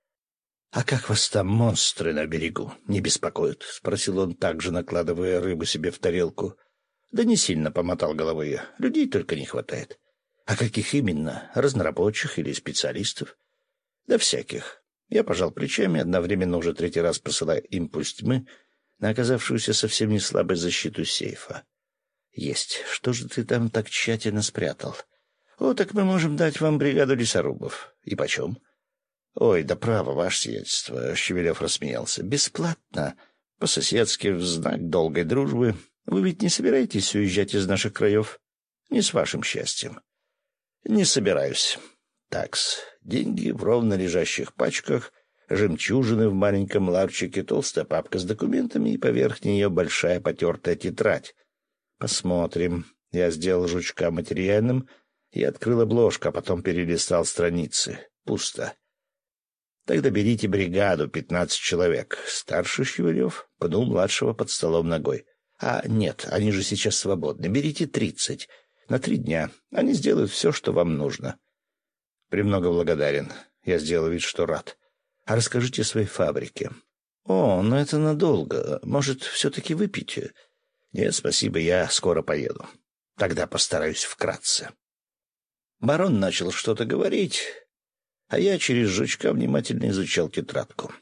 — А как вас там монстры на берегу не беспокоят? — спросил он, также накладывая рыбу себе в тарелку. — Да не сильно, — помотал головой я. — Людей только не хватает. — А каких именно? Разнорабочих или специалистов? — Да всяких. Я пожал плечами, одновременно уже третий раз посылая импульс тьмы на оказавшуюся совсем не слабой защиту сейфа. — Есть. Что же ты там так тщательно спрятал? — О, так мы можем дать вам бригаду лесорубов. — И почем? — Ой, да право, ваше сиятельство, — Щевелев рассмеялся. — Бесплатно, по-соседски, в знак долгой дружбы. Вы ведь не собираетесь уезжать из наших краев? Не с вашим счастьем. — Не собираюсь. Такс, деньги в ровно лежащих пачках, жемчужины в маленьком ларчике, толстая папка с документами и поверх нее большая потертая тетрадь. Посмотрим. Я сделал жучка материальным и открыл обложку, а потом перелистал страницы. Пусто. Тогда берите бригаду, пятнадцать человек. Старший Щевелев пнул младшего под столом ногой. А нет, они же сейчас свободны. Берите тридцать. На три дня. Они сделают все, что вам нужно. Премного благодарен. Я сделал вид, что рад. А расскажите о своей фабрике. О, ну это надолго. Может, все-таки выпьете? Нет, спасибо, я скоро поеду. Тогда постараюсь вкратце. Барон начал что-то говорить, а я через жучка внимательно изучал тетрадку.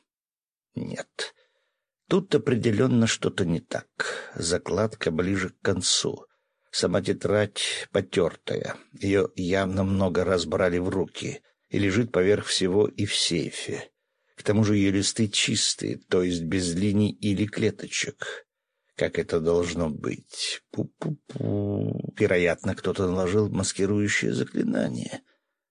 Нет, тут определенно что-то не так. Закладка ближе к концу. Сама тетрадь потертая. Ее явно много раз брали в руки и лежит поверх всего и в сейфе. К тому же ее листы чистые, то есть без линий или клеточек. Как это должно быть? Пу-пу-пу. Вероятно, кто-то наложил маскирующее заклинание.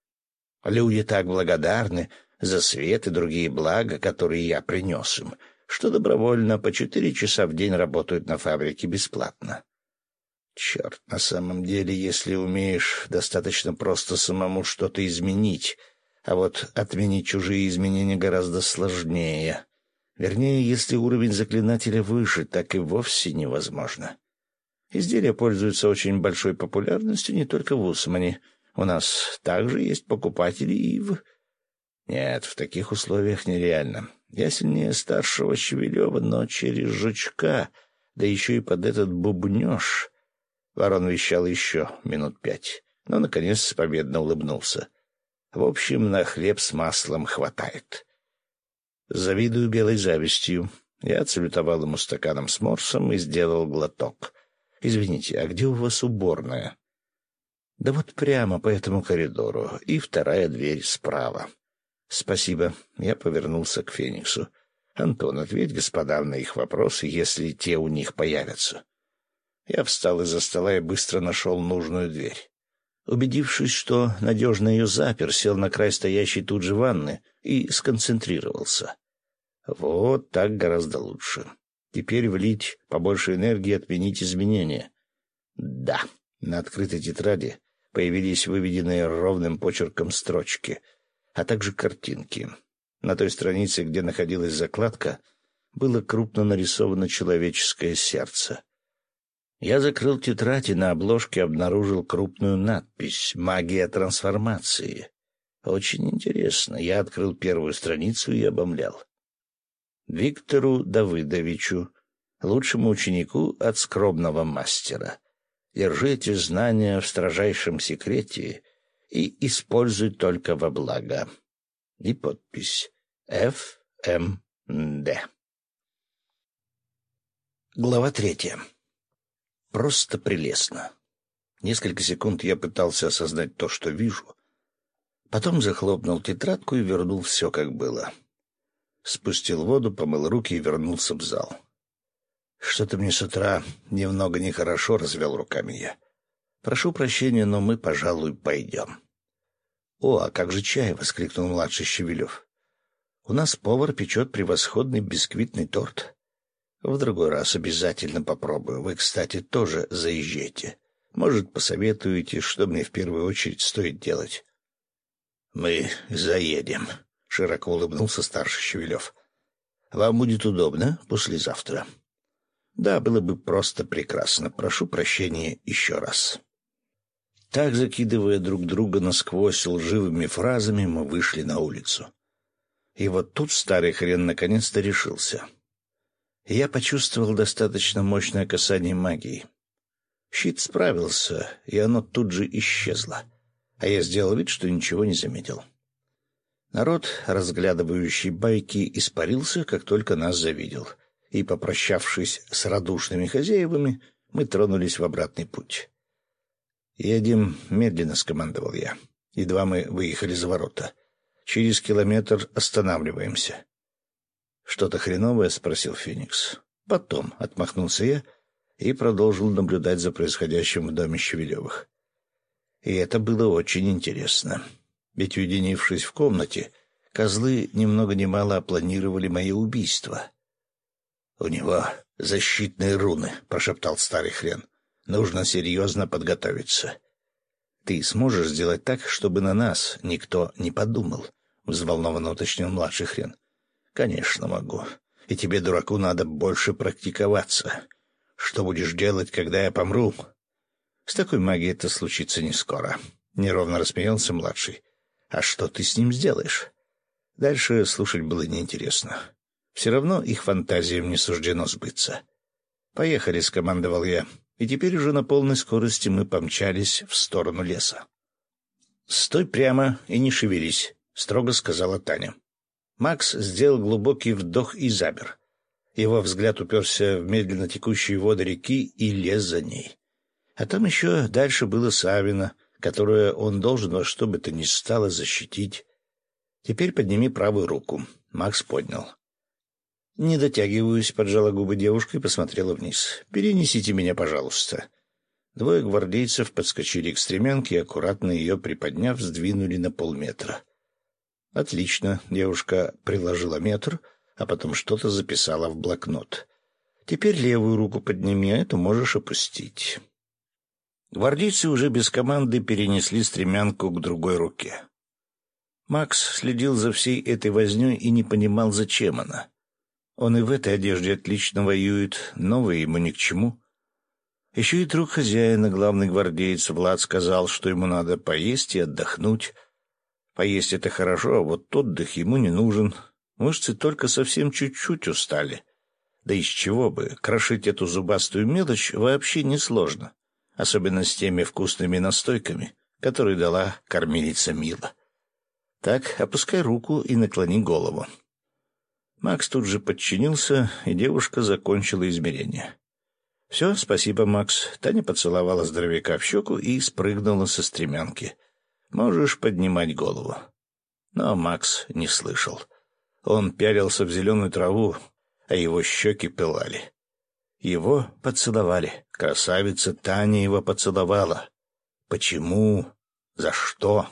Люди так благодарны за свет и другие блага, которые я принес им, что добровольно по четыре часа в день работают на фабрике бесплатно. Черт, на самом деле, если умеешь достаточно просто самому что-то изменить, а вот отменить чужие изменения гораздо сложнее. Вернее, если уровень заклинателя выше, так и вовсе невозможно. Изделия пользуются очень большой популярностью не только в Усмане. У нас также есть покупатели и в... Нет, в таких условиях нереально. Я сильнее старшего Щевелева, но через жучка, да еще и под этот бубнеж... Ворон вещал еще минут пять, но, наконец, победно улыбнулся. В общем, на хлеб с маслом хватает. Завидую белой завистью. Я отсалютовал ему стаканом с морсом и сделал глоток. Извините, а где у вас уборная? Да вот прямо по этому коридору, и вторая дверь справа. Спасибо. Я повернулся к Фениксу. Антон, ответь господам на их вопросы, если те у них появятся. Я встал из-за стола и быстро нашел нужную дверь. Убедившись, что надежно ее запер, сел на край стоящей тут же ванны и сконцентрировался. Вот так гораздо лучше. Теперь влить побольше энергии, отменить изменения. Да, на открытой тетради появились выведенные ровным почерком строчки, а также картинки. На той странице, где находилась закладка, было крупно нарисовано человеческое сердце. Я закрыл тетрадь и на обложке обнаружил крупную надпись «Магия трансформации». Очень интересно. Я открыл первую страницу и обомлял. Виктору Давыдовичу, лучшему ученику от скромного мастера. Держите знания в строжайшем секрете и используй только во благо. И подпись Ф М Д. Глава третья. Просто прелестно. Несколько секунд я пытался осознать то, что вижу. Потом захлопнул тетрадку и вернул все, как было. Спустил воду, помыл руки и вернулся в зал. Что-то мне с утра немного нехорошо, развел руками я. Прошу прощения, но мы, пожалуй, пойдем. — О, а как же чай? — воскликнул младший Щевелев. — У нас повар печет превосходный бисквитный торт. В другой раз обязательно попробую. Вы, кстати, тоже заезжайте. Может, посоветуете, что мне в первую очередь стоит делать? — Мы заедем, — широко улыбнулся старший Щевелев. — Вам будет удобно послезавтра. — Да, было бы просто прекрасно. Прошу прощения еще раз. Так, закидывая друг друга насквозь лживыми фразами, мы вышли на улицу. И вот тут старый хрен наконец-то решился. Я почувствовал достаточно мощное касание магии. Щит справился, и оно тут же исчезло, а я сделал вид, что ничего не заметил. Народ, разглядывающий байки, испарился, как только нас завидел, и, попрощавшись с радушными хозяевами, мы тронулись в обратный путь. «Едем медленно», — скомандовал я. Едва мы выехали за ворота. «Через километр останавливаемся». «Что-то хреновое?» — спросил Феникс. «Потом», — отмахнулся я и продолжил наблюдать за происходящим в доме Щевелевых. И это было очень интересно. Ведь, уединившись в комнате, козлы ни много ни мало опланировали мое убийство. «У него защитные руны», — прошептал старый хрен. «Нужно серьезно подготовиться». «Ты сможешь сделать так, чтобы на нас никто не подумал?» — взволнованно уточнил младший хрен. «Конечно могу. И тебе, дураку, надо больше практиковаться. Что будешь делать, когда я помру?» «С такой магией это случится не скоро», — неровно рассмеялся младший. «А что ты с ним сделаешь?» Дальше слушать было неинтересно. Все равно их фантазиям не суждено сбыться. «Поехали», — скомандовал я, и теперь уже на полной скорости мы помчались в сторону леса. «Стой прямо и не шевелись», — строго сказала Таня. Макс сделал глубокий вдох и замер. Его взгляд уперся в медленно текущие воды реки и лез за ней. А там еще дальше было Савино, которое он должен во что бы то ни стало защитить. «Теперь подними правую руку». Макс поднял. «Не дотягиваюсь», — поджала губы девушка и посмотрела вниз. «Перенесите меня, пожалуйста». Двое гвардейцев подскочили к стремянке и, аккуратно ее приподняв, сдвинули на полметра. «Отлично», — девушка приложила метр, а потом что-то записала в блокнот. «Теперь левую руку подними, а эту можешь опустить». Гвардейцы уже без команды перенесли стремянку к другой руке. Макс следил за всей этой вознёй и не понимал, зачем она. Он и в этой одежде отлично воюет, новая ему ни к чему. Еще и друг хозяина, главный гвардеец Влад, сказал, что ему надо поесть и отдохнуть. Поесть — это хорошо, а вот отдых ему не нужен. Мышцы только совсем чуть-чуть устали. Да из чего бы, крошить эту зубастую мелочь вообще несложно, особенно с теми вкусными настойками, которые дала кормилица Мила. Так, опускай руку и наклони голову. Макс тут же подчинился, и девушка закончила измерение. «Все, спасибо, Макс». Таня поцеловала здоровяка в щеку и спрыгнула со стремянки. «Можешь поднимать голову». Но Макс не слышал. Он пялился в зеленую траву, а его щеки пылали. Его поцеловали. Красавица Таня его поцеловала. Почему? За что?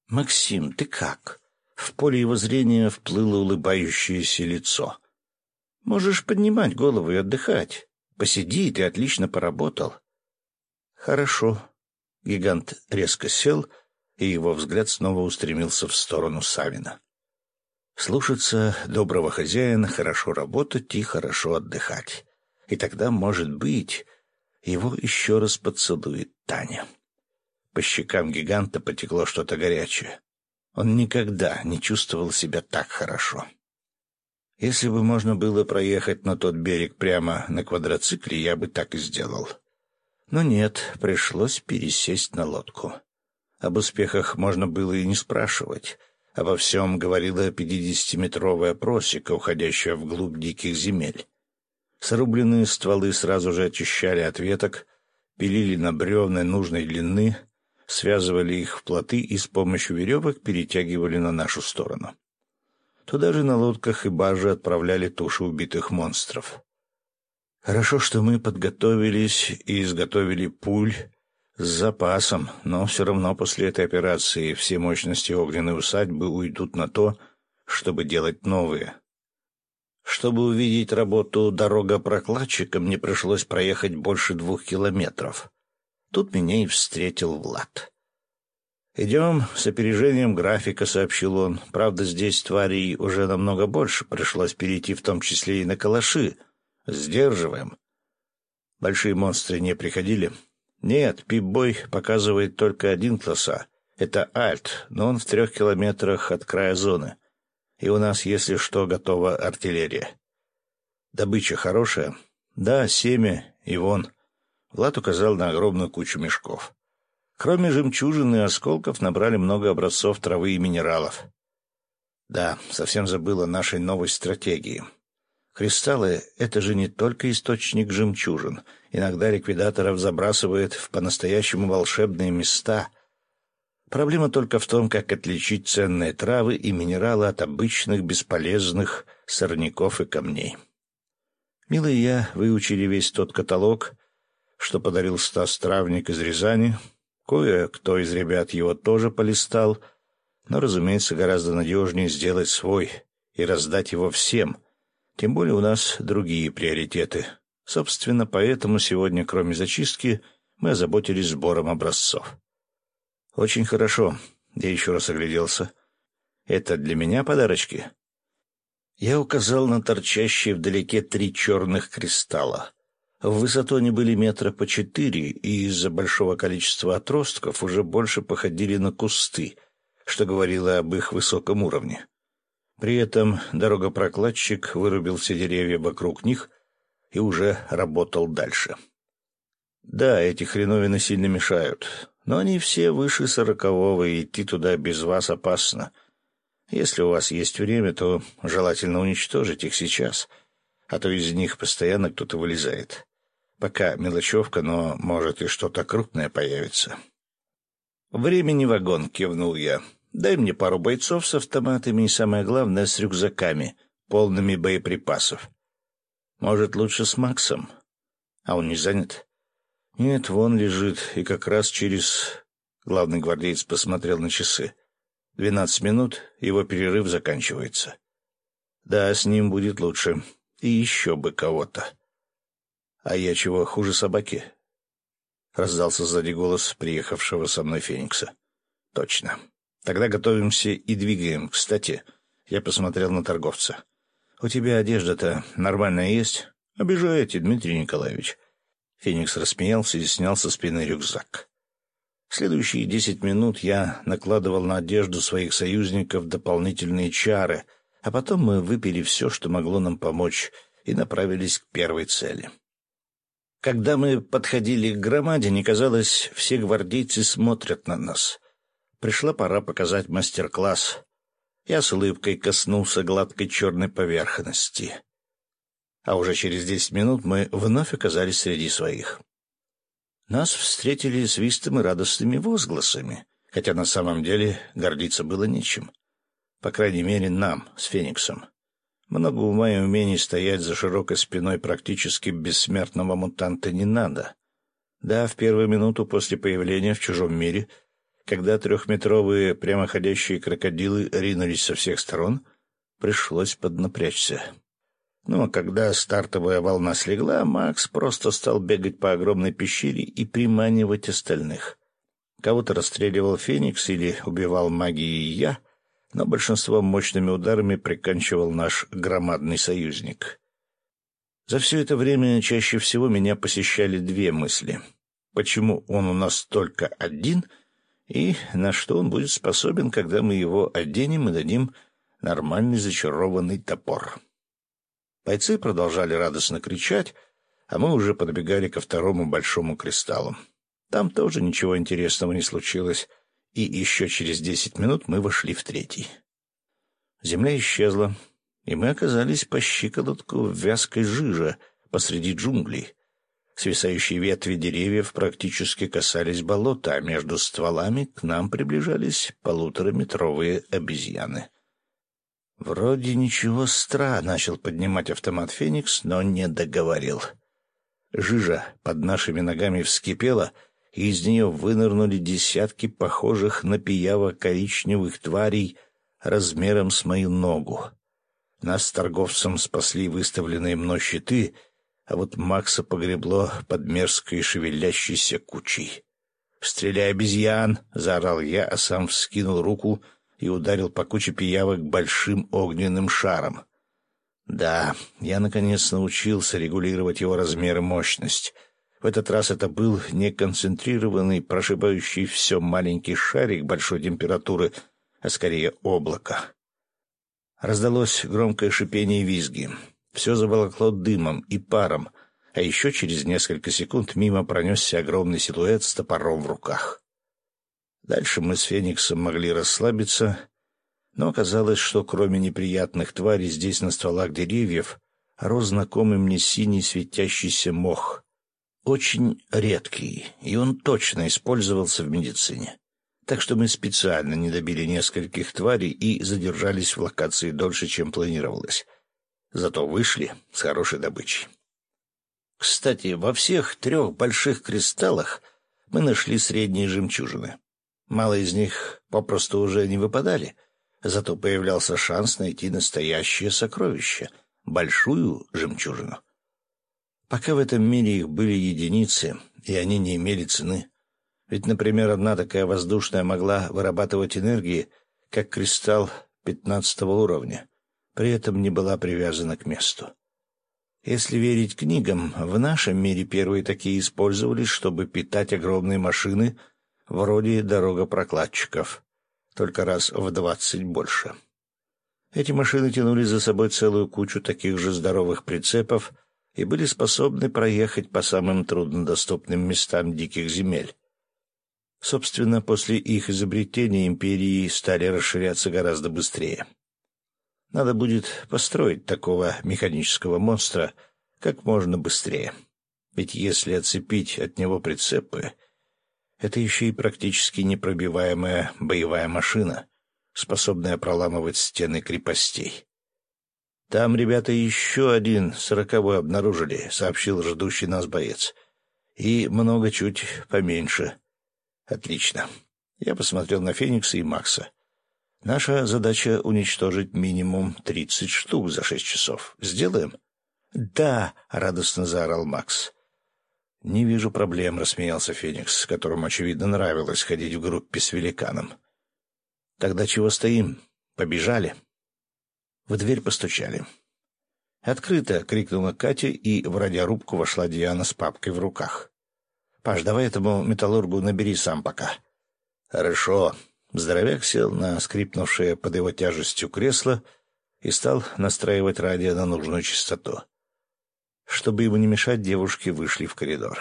«Максим, ты как?» В поле его зрения вплыло улыбающееся лицо. Можешь поднимать голову и отдыхать. Посиди, ты отлично поработал». «Хорошо». Гигант резко сел, и его взгляд снова устремился в сторону Савина. «Слушаться доброго хозяина, хорошо работать и хорошо отдыхать. И тогда, может быть, его еще раз поцелует Таня». По щекам гиганта потекло что-то горячее. Он никогда не чувствовал себя так хорошо. Если бы можно было проехать на тот берег прямо на квадроцикле, я бы так и сделал. Но нет, пришлось пересесть на лодку. Об успехах можно было и не спрашивать. Обо всем говорила пятидесятиметровая просека, уходящая вглубь диких земель. Срубленные стволы сразу же очищали от веток, пилили на бревна нужной длины, связывали их в плоты и с помощью веревок перетягивали на нашу сторону. Туда же на лодках и барже отправляли туши убитых монстров. Хорошо, что мы подготовились и изготовили пуль с запасом, но все равно после этой операции все мощности огненной усадьбы уйдут на то, чтобы делать новые. Чтобы увидеть работу дорогопрокладчика, мне пришлось проехать больше двух километров. Тут меня и встретил Влад. «Идем с опережением графика», — сообщил он. «Правда, здесь тварей уже намного больше, пришлось перейти в том числе и на калаши. Сдерживаем». «Большие монстры не приходили?» «Нет, Пип-бой показывает только один класса. Это Альт, но он в трех километрах от края зоны. И у нас, если что, готова артиллерия». «Добыча хорошая?» «Да, семя и вон». Влад указал на огромную кучу мешков. Кроме жемчужин и осколков набрали много образцов травы и минералов. Да, совсем забыл о нашей новой стратегии. Кристаллы — это же не только источник жемчужин. Иногда ликвидаторов забрасывает в по-настоящему волшебные места. Проблема только в том, как отличить ценные травы и минералы от обычных бесполезных сорняков и камней. Мила и я выучили весь тот каталог, что подарил Стас Травник из Рязани. Кое-кто из ребят его тоже полистал, но, разумеется, гораздо надежнее сделать свой и раздать его всем. Тем более у нас другие приоритеты. Собственно, поэтому сегодня, кроме зачистки, мы озаботились сбором образцов. «Очень хорошо». Я еще раз огляделся. «Это для меня подарочки?» Я указал на торчащие вдалеке три черных кристалла. В высоту они были метра по четыре, и из-за большого количества отростков уже больше походили на кусты, что говорило об их высоком уровне. При этом дорогопрокладчик вырубил все деревья вокруг них и уже работал дальше. Да, эти хреновины сильно мешают, но они все выше сорокового, и идти туда без вас опасно. Если у вас есть время, то желательно уничтожить их сейчас, а то из них постоянно кто-то вылезает. Пока мелочевка, но, может, и что-то крупное появится. «Времени вагон», — кивнул я. «Дай мне пару бойцов с автоматами и, самое главное, с рюкзаками, полными боеприпасов. Может, лучше с Максом? А он не занят?» «Нет, вон лежит, и как раз через...» Главный гвардеец посмотрел на часы. «Двенадцать минут, его перерыв заканчивается». «Да, с ним будет лучше. И еще бы кого-то». «А я чего, хуже собаки?» — раздался сзади голос приехавшего со мной Феникса. «Точно. Тогда готовимся и двигаем. Кстати, я посмотрел на торговца. У тебя одежда-то нормальная есть? Обижаете, Дмитрий Николаевич». Феникс рассмеялся и снял со спины рюкзак. Следующие десять минут я накладывал на одежду своих союзников дополнительные чары, а потом мы выпили все, что могло нам помочь, и направились к первой цели. Когда мы подходили к громадине, казалось, все гвардейцы смотрят на нас. Пришла пора показать мастер-класс. Я с улыбкой коснулся гладкой черной поверхности. А уже через десять минут мы вновь оказались среди своих. Нас встретили свистом и радостными возгласами, хотя на самом деле гордиться было нечем. По крайней мере, нам, с Фениксом. Много ума и умений стоять за широкой спиной практически бессмертного мутанта не надо. Да, в первую минуту после появления в чужом мире, когда трехметровые прямоходящие крокодилы ринулись со всех сторон, пришлось поднапрячься. Ну, а когда стартовая волна слегла, Макс просто стал бегать по огромной пещере и приманивать остальных. Кого-то расстреливал Феникс или убивал магией я, но большинство мощными ударами приканчивал наш громадный союзник. За все это время чаще всего меня посещали две мысли. Почему он у нас только один, и на что он будет способен, когда мы его оденем и дадим нормальный зачарованный топор. Бойцы продолжали радостно кричать, а мы уже подбегали ко второму большому кристаллу. Там тоже ничего интересного не случилось, и еще через десять минут мы вошли в третий. Земля исчезла, и мы оказались по щиколотку в вязкой жиже посреди джунглей. Свисающие ветви деревьев практически касались болота, а между стволами к нам приближались полутораметровые обезьяны. «Вроде ничего стра», — начал поднимать автомат «Феникс», но не договорил. Жижа под нашими ногами вскипела, и из нее вынырнули десятки похожих на пияво-коричневых тварей размером с мою ногу. Нас с торговцем спасли выставленные мной щиты, а вот Макса погребло под мерзкой шевелящейся кучей. «Стреляй, обезьян!» — заорал я, а сам вскинул руку и ударил по куче пиявок большим огненным шаром. Да, я наконец научился регулировать его размер и мощность. В этот раз это был не концентрированный, прошибающий все маленький шарик большой температуры, а скорее облако. Раздалось громкое шипение и визги. Все заволокло дымом и паром, а еще через несколько секунд мимо пронесся огромный силуэт с топором в руках. Дальше мы с Фениксом могли расслабиться, но оказалось, что кроме неприятных тварей здесь на стволах деревьев рос знакомый мне синий светящийся мох. Очень редкий, и он точно использовался в медицине. Так что мы специально не добили нескольких тварей и задержались в локации дольше, чем планировалось. Зато вышли с хорошей добычей. Кстати, во всех трех больших кристаллах мы нашли средние жемчужины. Мало из них попросту уже не выпадали, зато появлялся шанс найти настоящее сокровище — большую жемчужину. Пока в этом мире их были единицы, и они не имели цены. Ведь, например, одна такая воздушная могла вырабатывать энергии, как кристалл пятнадцатого уровня, при этом не была привязана к месту. Если верить книгам, в нашем мире первые такие использовались, чтобы питать огромные машины вроде дорогопрокладчиков, только раз в двадцать больше. Эти машины тянули за собой целую кучу таких же здоровых прицепов и были способны проехать по самым труднодоступным местам диких земель. Собственно, после их изобретения империи стали расширяться гораздо быстрее. Надо будет построить такого механического монстра как можно быстрее. Ведь если отцепить от него прицепы, это еще и практически непробиваемая боевая машина, способная проламывать стены крепостей. «Там, ребята, еще один сороковой обнаружили», — сообщил ждущий нас боец. «И много чуть поменьше». «Отлично». Я посмотрел на Феникса и Макса. «Наша задача — уничтожить минимум тридцать штук за шесть часов. Сделаем?» «Да», — радостно заорал Макс. «Не вижу проблем», — рассмеялся Феникс, которому, очевидно, нравилось ходить в группе с великаном. «Тогда чего стоим? Побежали?» В дверь постучали. «Открыто!» — крикнула Катя, и в радиорубку вошла Диана с папкой в руках. «Паш, давай этому металлургу набери сам пока». «Хорошо». Здоровяк сел на скрипнувшее под его тяжестью кресло и стал настраивать радио на нужную частоту. Чтобы ему не мешать, девушки вышли в коридор.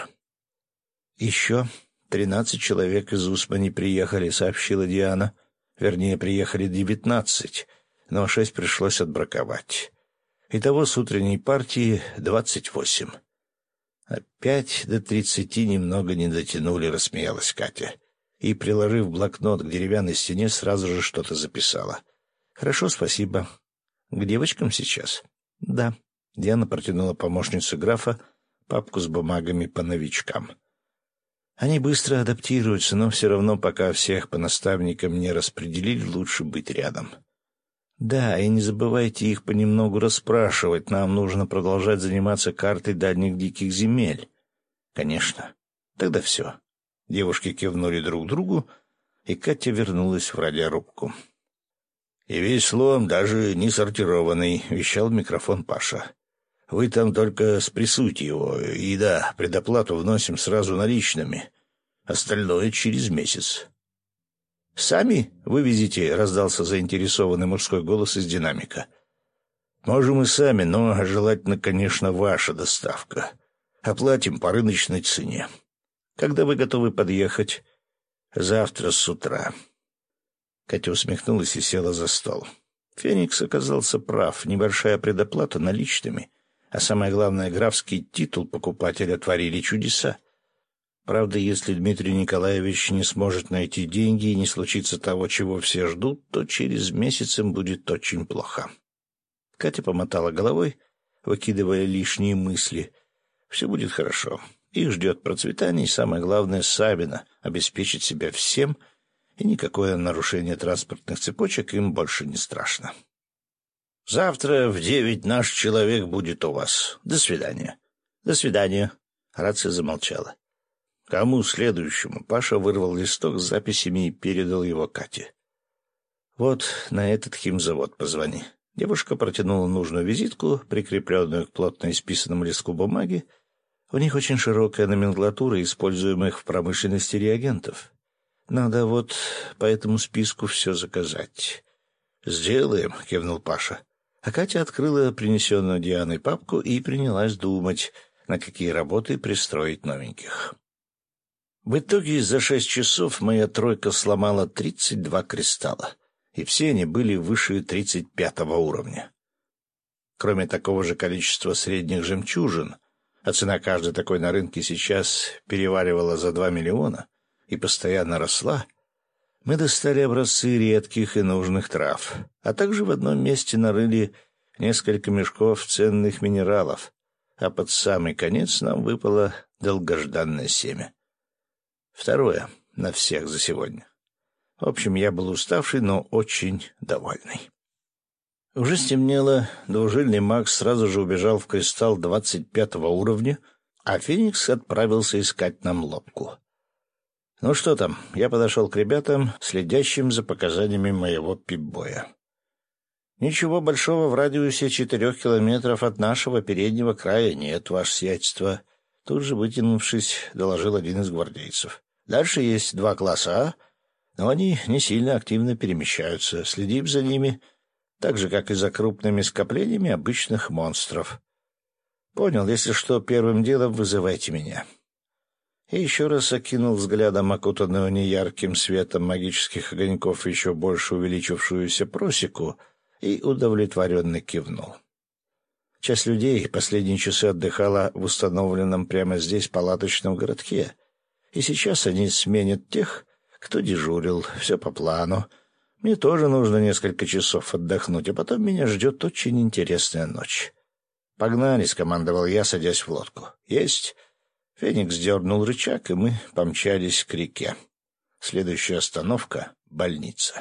«Еще тринадцать человек из Усмани приехали», — сообщила Диана. «Вернее, приехали девятнадцать, но шесть пришлось отбраковать. Итого с утренней партии двадцать восемь». «Опять до тридцати немного не дотянули», — рассмеялась Катя. И, приложив блокнот к деревянной стене, сразу же что-то записала. «Хорошо, спасибо. К девочкам сейчас?» «Да». Диана протянула помощнице графа папку с бумагами по новичкам. «Они быстро адаптируются, но все равно, пока всех по наставникам не распределили, лучше быть рядом». Да, и не забывайте их понемногу расспрашивать. Нам нужно продолжать заниматься картой дальних диких земель. Конечно. Тогда все. Девушки кивнули друг другу, и Катя вернулась в радиорубку. «И весь слом, даже не сортированный», — вещал в микрофон Паша. «Вы там только спрессуйте его, и да, предоплату вносим сразу наличными. Остальное через месяц». «Сами вывезете?» — раздался заинтересованный мужской голос из динамика. «Можем и сами, но желательно, конечно, ваша доставка. Оплатим по рыночной цене. Когда вы готовы подъехать?» «Завтра с утра». Катя усмехнулась и села за стол. Феникс оказался прав. Небольшая предоплата наличными, а самое главное, графский титул покупателя творили чудеса. Правда, если Дмитрий Николаевич не сможет найти деньги и не случится того, чего все ждут, то через месяц им будет очень плохо. Катя помотала головой, выкидывая лишние мысли. Все будет хорошо. Их ждет процветание, и самое главное, Сабина обеспечит себя всем, и никакое нарушение транспортных цепочек им больше не страшно. «Завтра в девять наш человек будет у вас. До свидания». «До свидания». Рация замолчала. «Кому следующему?» Паша вырвал листок с записями и передал его Кате. «Вот на этот химзавод позвони». Девушка протянула нужную визитку, прикрепленную к плотно исписанному листку бумаги. У них очень широкая номенклатура используемых в промышленности реагентов. Надо вот по этому списку все заказать. «Сделаем», — кивнул Паша. А Катя открыла принесенную Дианой папку и принялась думать, на какие работы пристроить новеньких. В итоге за шесть часов моя тройка сломала тридцать два кристалла, и все они были выше тридцать пятого уровня. Кроме такого же количества средних жемчужин, а цена каждой такой на рынке сейчас переваливала за два миллиона и постоянно росла, мы достали образцы редких и нужных трав, а также в одном месте нарыли несколько мешков ценных минералов, а под самый конец нам выпало долгожданное семя. Второе на всех за сегодня. В общем, я был уставший, но очень довольный. Уже стемнело, двужильный маг сразу же убежал в кристалл двадцать пятого уровня, а Феникс отправился искать нам лодку. «Ну что там?» Я подошел к ребятам, следящим за показаниями моего пип-боя. «Ничего большого в радиусе четырех километров от нашего переднего края нет, ваше сиятельство», — тут же вытянувшись, доложил один из гвардейцев. «Дальше есть два класса А, но они не сильно активно перемещаются. Следим за ними, так же, как и за крупными скоплениями обычных монстров. Понял, если что, первым делом вызывайте меня». И еще раз окинул взглядом окутанную неярким светом магических огоньков еще больше увеличившуюся просеку и удовлетворенно кивнул. Часть людей последние часы отдыхала в установленном прямо здесь палаточном городке, и сейчас они сменят тех, кто дежурил, все по плану. Мне тоже нужно несколько часов отдохнуть, а потом меня ждет очень интересная ночь. «Погнали», — скомандовал я, садясь в лодку. «Есть». Феникс дернул рычаг, и мы помчались к реке. Следующая остановка — больница.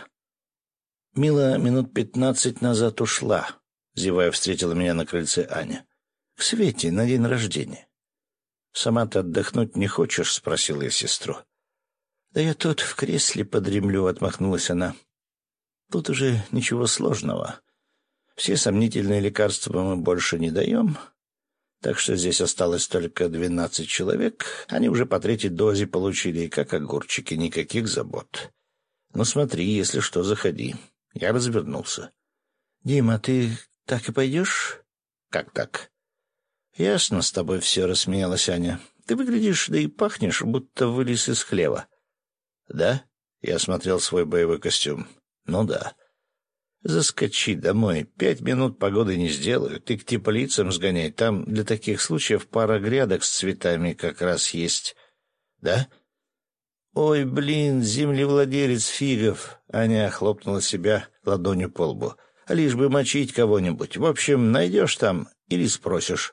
Мила минут пятнадцать назад ушла, зевая, встретила меня на крыльце Аня. К Свете на день рождения. «Сама-то отдохнуть не хочешь?» — спросил я сестру. «Да я тут в кресле подремлю», — отмахнулась она. «Тут уже ничего сложного. Все сомнительные лекарства мы больше не даем». Так что здесь осталось только двенадцать человек. Они уже по третьей дозе получили, и как огурчики, никаких забот. Ну смотри, если что, заходи. Я развернулся. «Дима, ты так и пойдешь?» «Как так?» «Ясно с тобой все», — рассмеялась Аня. «Ты выглядишь, да и пахнешь, будто вылез из хлева». «Да?» — я осмотрел свой боевой костюм. «Ну да». «Заскочи домой. Пять минут погоды не сделаю. Ты к теплицам сгоняй. Там для таких случаев пара грядок с цветами как раз есть. Да?» «Ой, блин, землевладелец фигов!» Аня хлопнула себя ладонью по лбу. «Лишь бы мочить кого-нибудь. В общем, найдешь там или спросишь».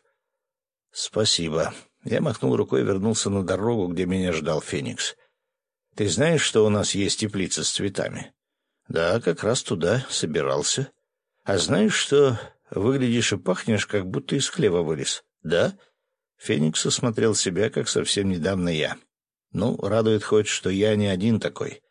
«Спасибо». Я махнул рукой и вернулся на дорогу, где меня ждал Феникс. «Ты знаешь, что у нас есть теплица с цветами?» «Да, как раз туда собирался». А знаешь что? Выглядишь и пахнешь, как будто из хлева вылез. Да? Феникс осмотрел себя, как совсем недавно я. Ну, радует хоть, что я не один такой.